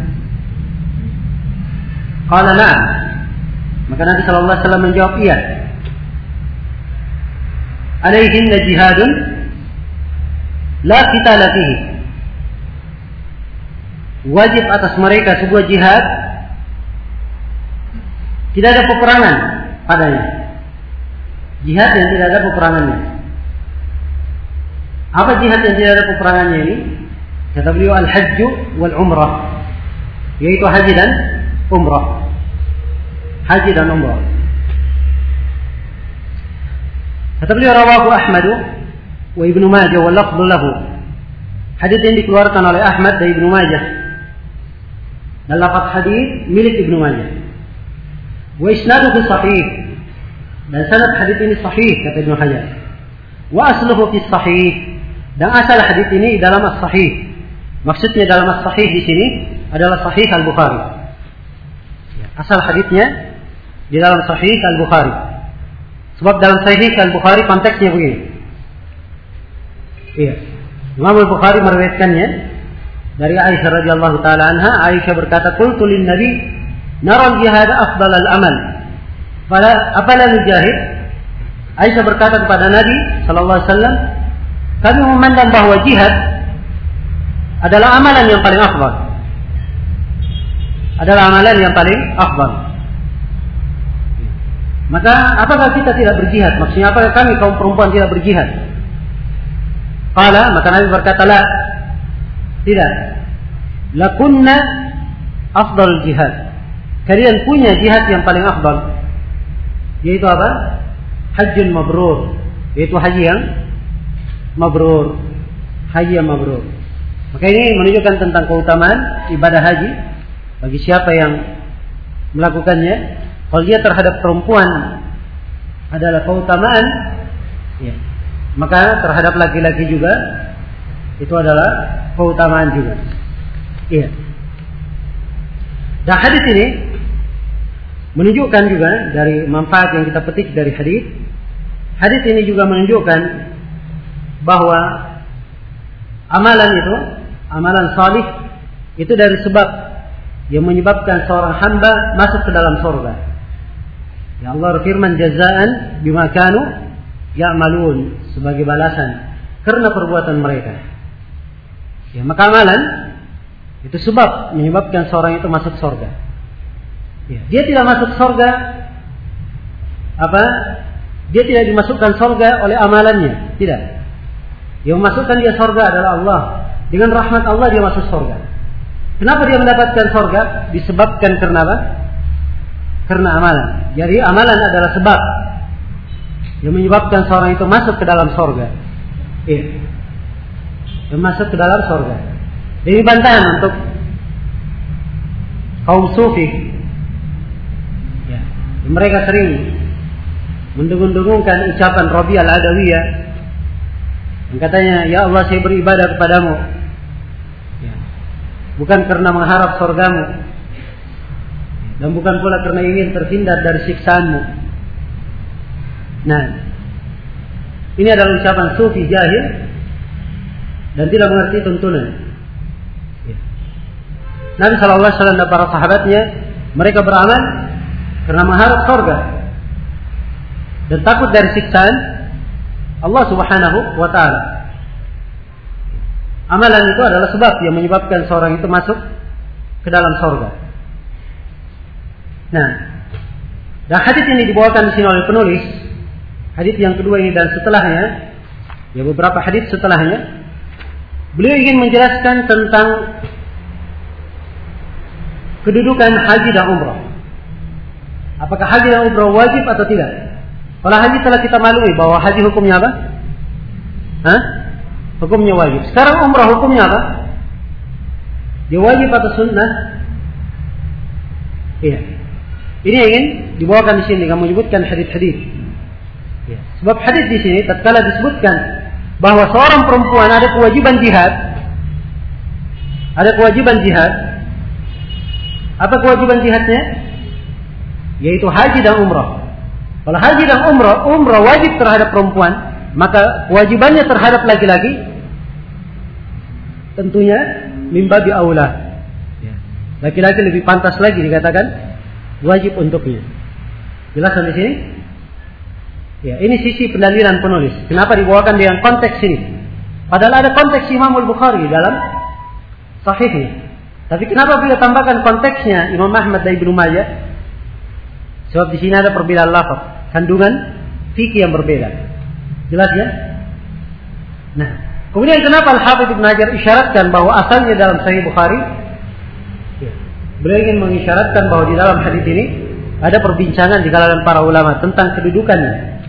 Qala na'am. Maka Nabi sallallahu alaihi wasallam menjawab, iya. Alaihinna jihadun la qitala fihi. Wajib atas mereka sebuah jihad, tidak ada peperangan padanya. Jihad yang tidak ada peperangannya. Apa jihad yang tidak ada peperangannya ini? Kata beliau, al-hajju wal umrah, yaitu haji dan umrah. Haji dan umrah. Kata beliau, rawahu Ahmad wa Ibnu Majah wa lafdhu lahu. Hadis yang dikeluarkan oleh Ahmad dan Ibnu Majah. Dan lafaz hadis milik Ibnu Majah. Wa isnaduhu sahih. Dan sanad hadis ini sahih kata Ibnu Hajar. Wa asluhu fi sahih. Dan asal hadis ini dalam as-sahih. Maksudnya dalam as-sahih di sini adalah sahih Al-Bukhari. Asal hadisnya di dalam sahih Al-Bukhari. Sebab dalam sahih Al-Bukhari konteksnya begini. Iya. Imam Al-Bukhari meriwayatkannya dari Aisyah radhiyallahu taala anha. Aisyah berkata, qultu lin Nabi, nara al-jihad afdal al-amal. Afala nujahid? Aisyah berkata kepada Nabi sallallahu alaihi wasallam, kami memandang bahwa jihad adalah amalan yang paling afdal. Adalah amalan yang paling afdal. Maka apakah kita tidak berjihad? Maksudnya apakah kami kaum perempuan tidak berjihad? Qala, maka Nabi berkata, la, tidak. Lakunna afdal jihad. Kalian punya jihad yang paling afdal. Yaitu apa? Hajjun mabrur. Yaitu haji yang mabrur. Haji yang mabrur. Maka ini menunjukkan tentang keutamaan ibadah haji bagi siapa yang melakukannya. Kalau dia terhadap perempuan adalah keutamaan, ya, maka terhadap laki-laki juga itu adalah keutamaan juga. Iya. Dan hadis ini menunjukkan juga dari manfaat yang kita petik dari hadis. Hadis ini juga menunjukkan bahwa amalan itu, amalan salih itu dari sebab yang menyebabkan seorang hamba masuk ke dalam surga. Ya Allah berfirman, jazaan bima kanu ya'malun, sebagai balasan karena perbuatan mereka. Ya, maka amalan itu sebab menyebabkan seorang itu masuk surga. Ya, dia tidak masuk surga apa? Dia tidak dimasukkan surga oleh amalannya, tidak. Yang memasukkan dia surga adalah Allah. Dengan rahmat Allah dia masuk surga. Kenapa dia mendapatkan surga? Disebabkan karena apa? Karena amalan. Jadi amalan adalah sebab yang menyebabkan seorang itu masuk ke dalam surga. Iya. Yang masuk ke dalam surga. Ini bantahan untuk kaum sufi. Ya. Mereka sering mendengung-dengungkan ucapan Rabi' al-Adawiyah yang katanya, ya Allah saya beribadah kepadamu, ya, bukan karena mengharap surgamu, dan bukan pula karena ingin terhindar dari siksaanmu. Nah, ini adalah ucapan sufi jahil dan tidak mengerti tuntunan. Ya. Nabi SAW dan para sahabatnya, mereka beramal karena mengharap surga dan takut dari siksaan Allah Subhanahu wa ta'ala. Amalan itu adalah sebab yang menyebabkan seorang itu masuk ke dalam surga. Nah, dan hadis ini dibawakan di sini oleh penulis. Hadis yang kedua ini dan setelahnya, ya beberapa hadis setelahnya, beliau ingin menjelaskan tentang kedudukan haji dan umrah. Apakah haji dan umrah wajib atau tidak? Kalau haji telah kita maklumi bahwa haji hukumnya apa? Hah? Hukumnya wajib. Sekarang umrah hukumnya apa? Dia wajib atau sunnah? Iya. Ini yang ingin dibawakan di sini, kamu menyebutkan hadis-hadis. Ya. Sebab hadis di sini tatkala disebutkan bahwa seorang perempuan ada kewajiban jihad. Ada kewajiban jihad. Apa kewajiban jihadnya? Yaitu haji dan umrah. Kalau haji dan umrah wajib terhadap perempuan, maka kewajibannya terhadap laki-laki tentunya mimba bi aula. Laki-laki lebih pantas lagi dikatakan wajib untuknya. Jelas sampai sini? Ya, ini sisi pendalilan penulis. Kenapa dibawakan dengan konteks ini? Padahal ada konteks Imam Al-Bukhari dalam sahihnya. Tapi kenapa beliau tambahkan konteksnya Imam Ahmad dan Ibnu Majah? Sebab di sini ada perbedaan lafaz, kandungan fikih yang berbeda. Jelas ya? Nah, kemudian kenapa Al-Hafidz Ibnu Hajar isyaratkan bahwa asalnya dalam Sahih Bukhari? Beliau ingin mengisyaratkan bahwa di dalam hadis ini ada perbincangan di kalangan para ulama tentang kedudukannya.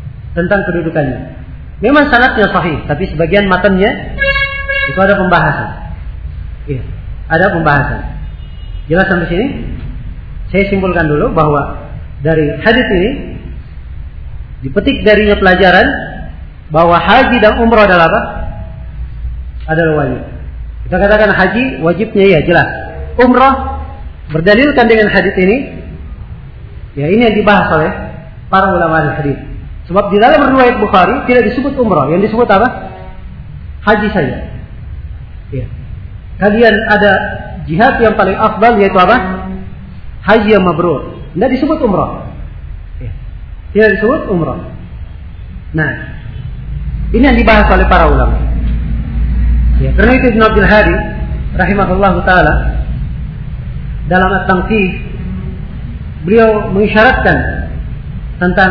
Memang sanadnya sahih, tapi sebagian matanya itu ada pembahasan. Iya, ada pembahasan. Jelas sampai sini? Saya simpulkan dulu bahwa dari hadis ini dipetik darinya pelajaran bahwa haji dan umrah adalah apa? Adalah wajib. Kita katakan haji wajibnya ya jelas. Umrah berdalilkan dengan hadis ini. Ya, ini yang dibahas oleh para ulama hadis. Sebab di dalam riwayat Bukhari tidak disebut umrah, yang disebut apa? Haji saja. Ya. Kalian ada jihad yang paling afdal yaitu apa? Haji yang mabrur. Tidak disebut umrah. Ya. Tidak disebut umrah. Nah, ini yang dibahas oleh para ulama. Ya, karena itu Ibnu Abdul Hadi rahimahullahu taala dalam At-Tanqih beliau mengisyaratkan tentang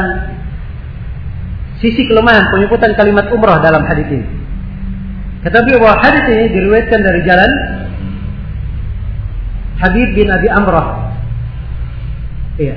sisi kelemahan penyebutan kalimat umrah dalam hadis ini. Kata beliau bahwa hadis ini diriwayatkan dari jalan Habib bin Abi Amrah. Iya.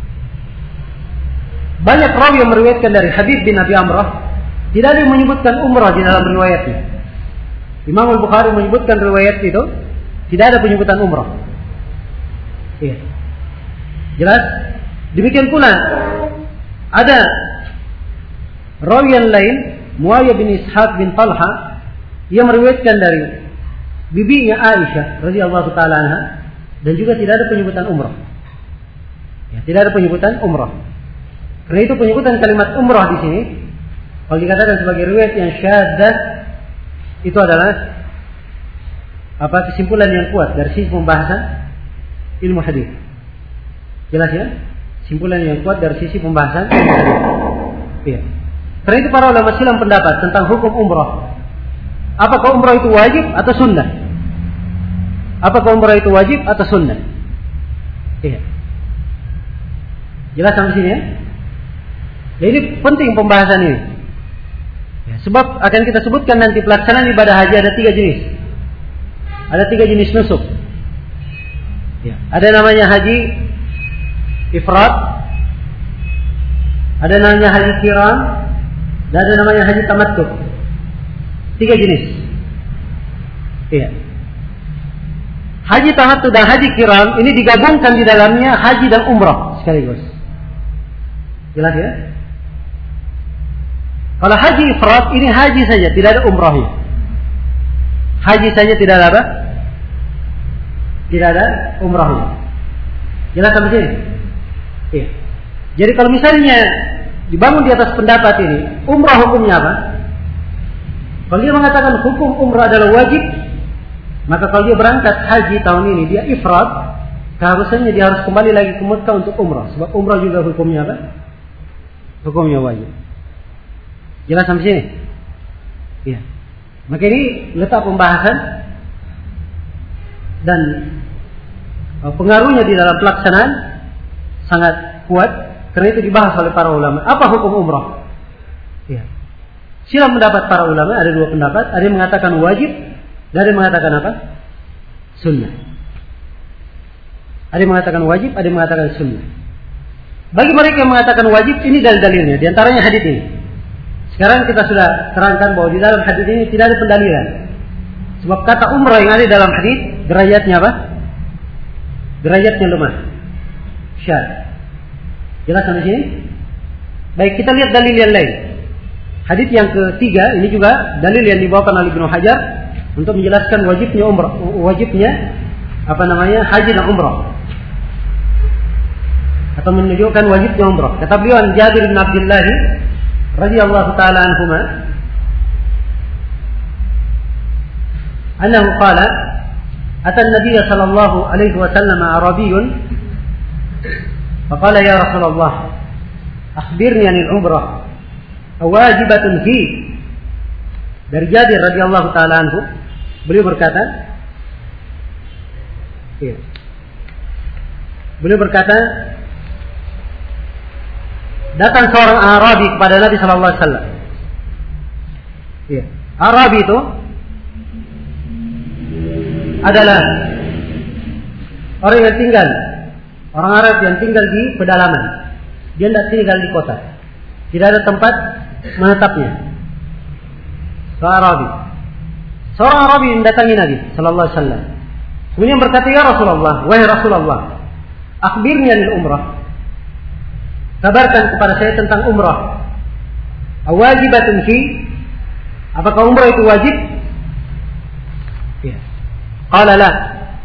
Banyak rawi yang meriwayatkan dari Habib bin Abi Amrah, tidak ada yang menyebutkan umrah di dalam riwayatnya. Imam Al-Bukhari menyebutkan riwayat itu tidak ada penyebutan umrah. Iya. Jelas? Demikian pula ada rawi yang lain, Muawiyah bin Ishaq bin Talha, yang meriwayatkan dari bibinya Aisyah radhiyallahu taala anha, dan juga tidak ada penyebutan umrah. Ya, tidak ada penyebutan umrah. Karena itu penyebutan kalimat umrah di sini kalau dikatakan sebagai riwayat yang syadzah, itu adalah apa? Kesimpulan yang kuat dari sisi pembahasan ilmu hadis. Jelas ya? Simpulan yang kuat dari sisi pembahasan ilmu hadis. Iya. Karena itu para ulama silang pendapat tentang hukum umrah. Apakah umrah itu wajib atau sunnah? Apakah umrah itu wajib atau sunnah? Iya. Jelas sampai sini ya? Jadi penting pembahasan ini. Ya, sebab akan kita sebutkan nanti pelaksanaan ibadah haji ada 3 jenis. Ada 3 jenis nusuk. Ya, ada namanya haji ifrad, ada namanya haji qiran, dan ada namanya haji tamattu. 3 jenis. Iya. Haji tamattu dan haji qiran ini digabungkan di dalamnya haji dan umrah sekaligus. Jelas ya? Kalau haji ifrad ini haji saja, tidak ada umrahnya. Haji saja, tidak ada apa? Tidak ada umrahnya. Jelas sampai sini? Iya. Jadi kalau misalnya dibangun di atas pendapat ini, umrah hukumnya apa? Kalau dia mengatakan hukum umrah adalah wajib, maka kalau dia berangkat haji tahun ini dia ifrad, keharusannya dia harus kembali lagi ke Mekah untuk umrah. Sebab umrah juga hukumnya apa? Hukumnya wajib. Jelas sampai sini? Iya. Maka ini letak pembahasan dan pengaruhnya di dalam pelaksanaan sangat kuat. Karena itu dibahas oleh para ulama. Apa hukum umrah? Iya. Silang pendapat para ulama, ada 2 pendapat. Ada yang mengatakan wajib, dan ada yang mengatakan apa? Sunnah. Ada yang mengatakan wajib, ada yang mengatakan sunnah. Bagi mereka yang mengatakan wajib, ini dalil-dalilnya. Di antaranya hadis ini. Sekarang kita sudah terangkan bahwa di dalam hadis ini tidak ada pendalilan. Sebab kata umrah yang ada dalam hadis, derajatnya apa? Derajatnya lemah. syadz. Jelas sampai sini? Baik, kita lihat dalil yang lain. Hadis yang ketiga ini juga dalil yang dibawakan oleh Ibnu Hajar untuk menjelaskan wajibnya haji dan umrah. Atau menunjukkan wajibnya umrah. Kata beliau an Jabir bin Abdullah radhiyallahu taala anhuma annahu qala ata an-nabiy sallallahu alaihi wasallam arabiyyun faqala ya Rasulullah akhbirni anil umrah awajibatun fi. Dari Jabir radhiyallahu taala anhu beliau berkata datang seorang Arabi kepada Nabi sallallahu alaihi wasallam. Arabi itu adalah orang Arab yang tinggal di pedalaman. Dia tidak tinggal di kota. Tidak ada tempat menetapnya. Seorang Arabi mendatangi Nabi sallallahu alaihi wasallam. Kemudian berkata, "Ya Rasulullah, wahai Rasulullah, akhbirni anil umrah." Kabarkan kepada saya tentang umrah. Awajibatun fi? Apakah umrah itu wajib? Qala la.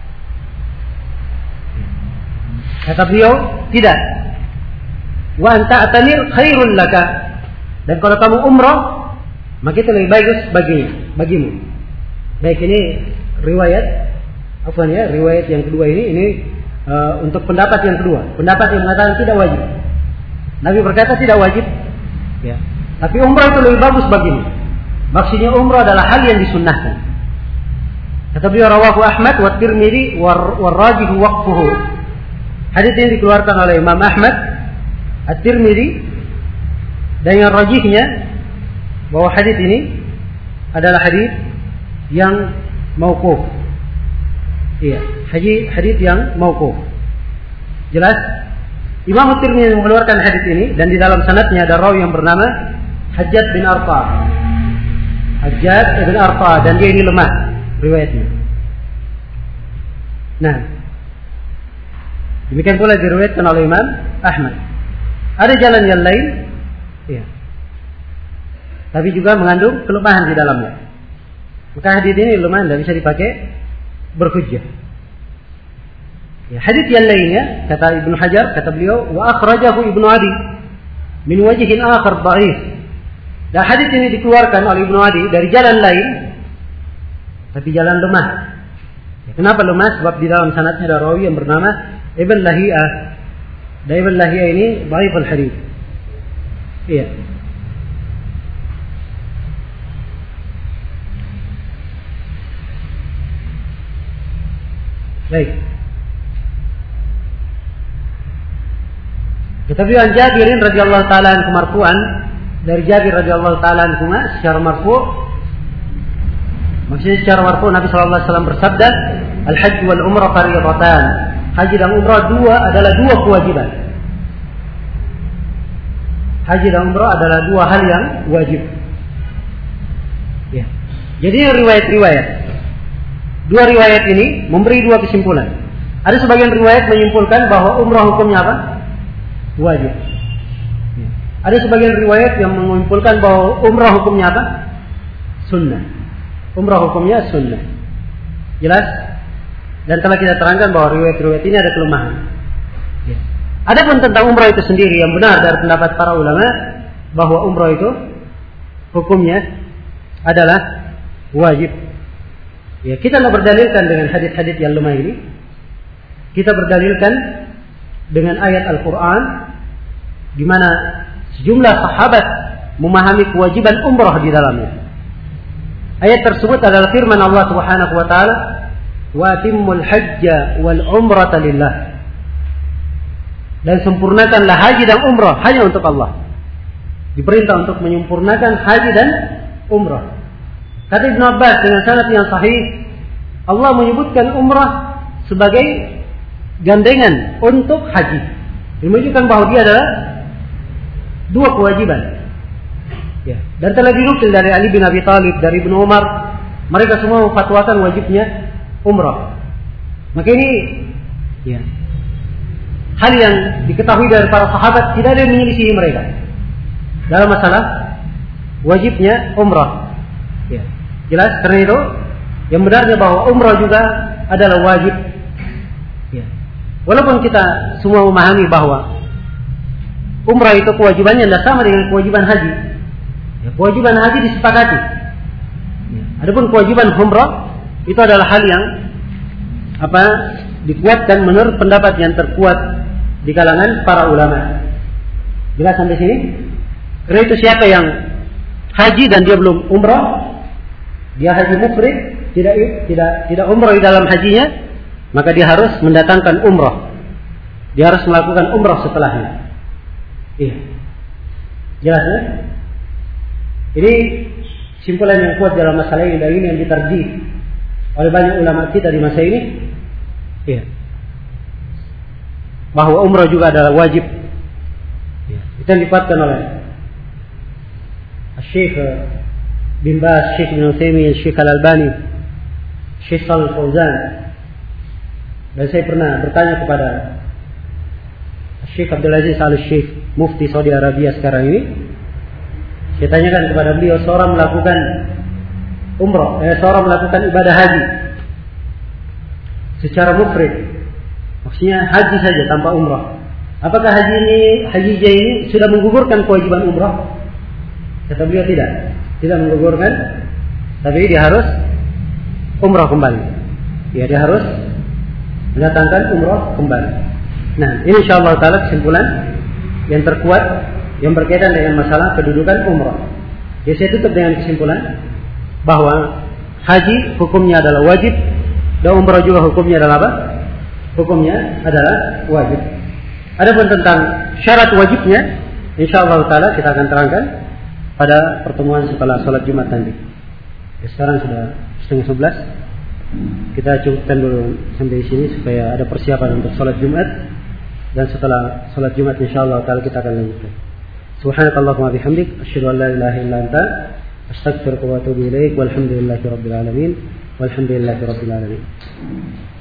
Kata beliau, tidak. Wa anta atamir khairul laka. Dan kalau kamu umrah, maka itu lebih bagus bagimu. Baik, ini riwayat yang kedua ini untuk pendapat yang kedua. Pendapat yang mengatakan tidak wajib. Nabi berkata tidak wajib. Tapi umrah itu lebih bagus bagimu. Maksudnya umrah adalah hal yang disunnahkan. Kata beliau rawahu Ahmad wa Tirmidzi wa rajih waqfuhu. Hadis ini dikeluarkan oleh Imam Ahmad, At-Tirmidzi, dan yang rajihnya bahwa hadis ini adalah hadis yang mauquf. Hadis yang mauquf. Jelas? Imam At-Tirmidzi mengeluarkan hadis ini dan di dalam sanadnya ada rawi yang bernama Hajjaj bin Arta. Dan dia ini lemah riwayatnya. Nah, demikian pula diriwayatkan oleh Imam Ahmad. Ada jalan yang lain, tapi juga mengandung kelemahan di dalamnya. Maka hadis ini lemah, tidak bisa dipakai berhujjah. Hadis yang lainnya, kata Ibnu Hajar, kata beliau, wa akhrajahu Ibnu Adi min wajhin akhar dhaif. Dan hadis ini dikeluarkan oleh Ibnu Adi dari jalan lain, tapi jalan lemah. Kenapa lemah? Sebab di dalam sanadnya ada rawi yang bernama Ibn Lahiyah. Dan Ibn Lahiyah ini dhaif al-hadis. Baik. Kita bilang Jabir radhiyallahu taala anhu marfu'an, dari Jabir radhiyallahu taala anhu secara marfu'. Maksudnya secara marfu' Nabi sallallahu alaihi wasallam bersabda, "Al-hajj wal umrah fardhatan." Haji dan umrah adalah dua kewajiban. Haji dan umrah adalah dua hal yang wajib. Jadi riwayat-riwayat. Dua riwayat ini memberi dua kesimpulan. Ada sebagian riwayat menyimpulkan bahwa umrah hukumnya apa? Wajib. Ada sebagian riwayat yang menyimpulkan bahwa umrah hukumnya apa? Sunnah. Umrah hukumnya sunnah. Jelas? Dan telah kita terangkan bahwa riwayat-riwayat ini ada kelemahan. Adapun tentang umrah itu sendiri yang benar dari pendapat para ulama bahwa umrah itu hukumnya adalah wajib. Kita tidak berdalilkan dengan hadis-hadis yang lemah ini. Kita berdalilkan dengan ayat Al-Quran di mana sejumlah sahabat memahami kewajiban umrah di dalamnya. Ayat tersebut adalah firman Allah Subhanahu wa taala, "Wa atimmul hajja wal umrata lillah." Dan sempurnakanlah haji dan umrah hanya untuk Allah. Diperintah untuk menyempurnakan haji dan umrah. Kata Ibn Abbas dengan sanad yang sahih, Allah menyebutkan umrah sebagai gandengan untuk haji. Ini menunjukkan bahwa dia adalah dua kewajiban. Dan telah dinukil dari Ali bin Abi Thalib, dari Ibnu Umar, mereka semua memfatwakan wajibnya umrah. Maka ini hal yang diketahui dari para sahabat, tidak ada yang menyelisihi mereka dalam masalah wajibnya umrah. Ya. Jelas, karena itu yang benarnya bahwa umrah juga adalah wajib. Ya. Walaupun kita semua memahami bahwa umrah itu kewajibannya tidak sama dengan kewajiban haji. Ya, kewajiban haji disepakati. Ya. Adapun kewajiban umrah itu adalah hal yang dikuatkan menurut pendapat yang terkuat di kalangan para ulama. Jelas sampai sini? Karena itu siapa yang haji dan dia belum umrah, dia haji mufrid, tidak umrah di dalam hajinya, maka dia harus mendatangkan umrah. Dia harus melakukan umrah setelahnya. Iya. Jelas ya? Ini simpulan yang kuat dalam masalah ini, dan ini yang diterjih oleh banyak ulama kita di masa ini. Iya. Bahwa umrah juga adalah wajib. Iya. Itu yang dikuatkan oleh Syekh bin Baz, Syekh bin Utsaimin, Syekh Al-Albani, Syekh Shalih Fauzan. Dan saya pernah bertanya kepada Syekh Abdul Aziz Al-Syekh, Mufti Saudi Arabia sekarang ini. Saya tanyakan kepada beliau, seorang melakukan umrah, seorang melakukan ibadah haji secara mufrid, maksudnya haji saja tanpa umrah, apakah haji ini sudah menggugurkan kewajiban umrah? Kata beliau tidak menggugurkan, tapi dia harus umrah kembali. Ya, dia harus mendatangkan umrah kembali. Nah, ini insyaallah taala kesimpulan yang terkuat yang berkaitan dengan masalah kedudukan umrah. Ya, saya tutup dengan kesimpulan bahwa haji hukumnya adalah wajib dan umrah juga hukumnya adalah apa? Hukumnya adalah wajib. Adapun tentang syarat wajibnya, insyaallah taala kita akan terangkan pada pertemuan setelah sholat Jumat nanti. Ya, sekarang sudah 10:30. Kita cukupkan dulu sampai sini supaya ada persiapan untuk sholat Jumat, dan setelah sholat Jumat insyaallah taala kita akan lanjutkan. Subhanakallahumma bihamdik, asyhadu an la ilaha illa anta, astaghfiruka wa atubu ilaik. Walhamdulillahi rabbil alamin. Walhamdulillahi rabbil alamin.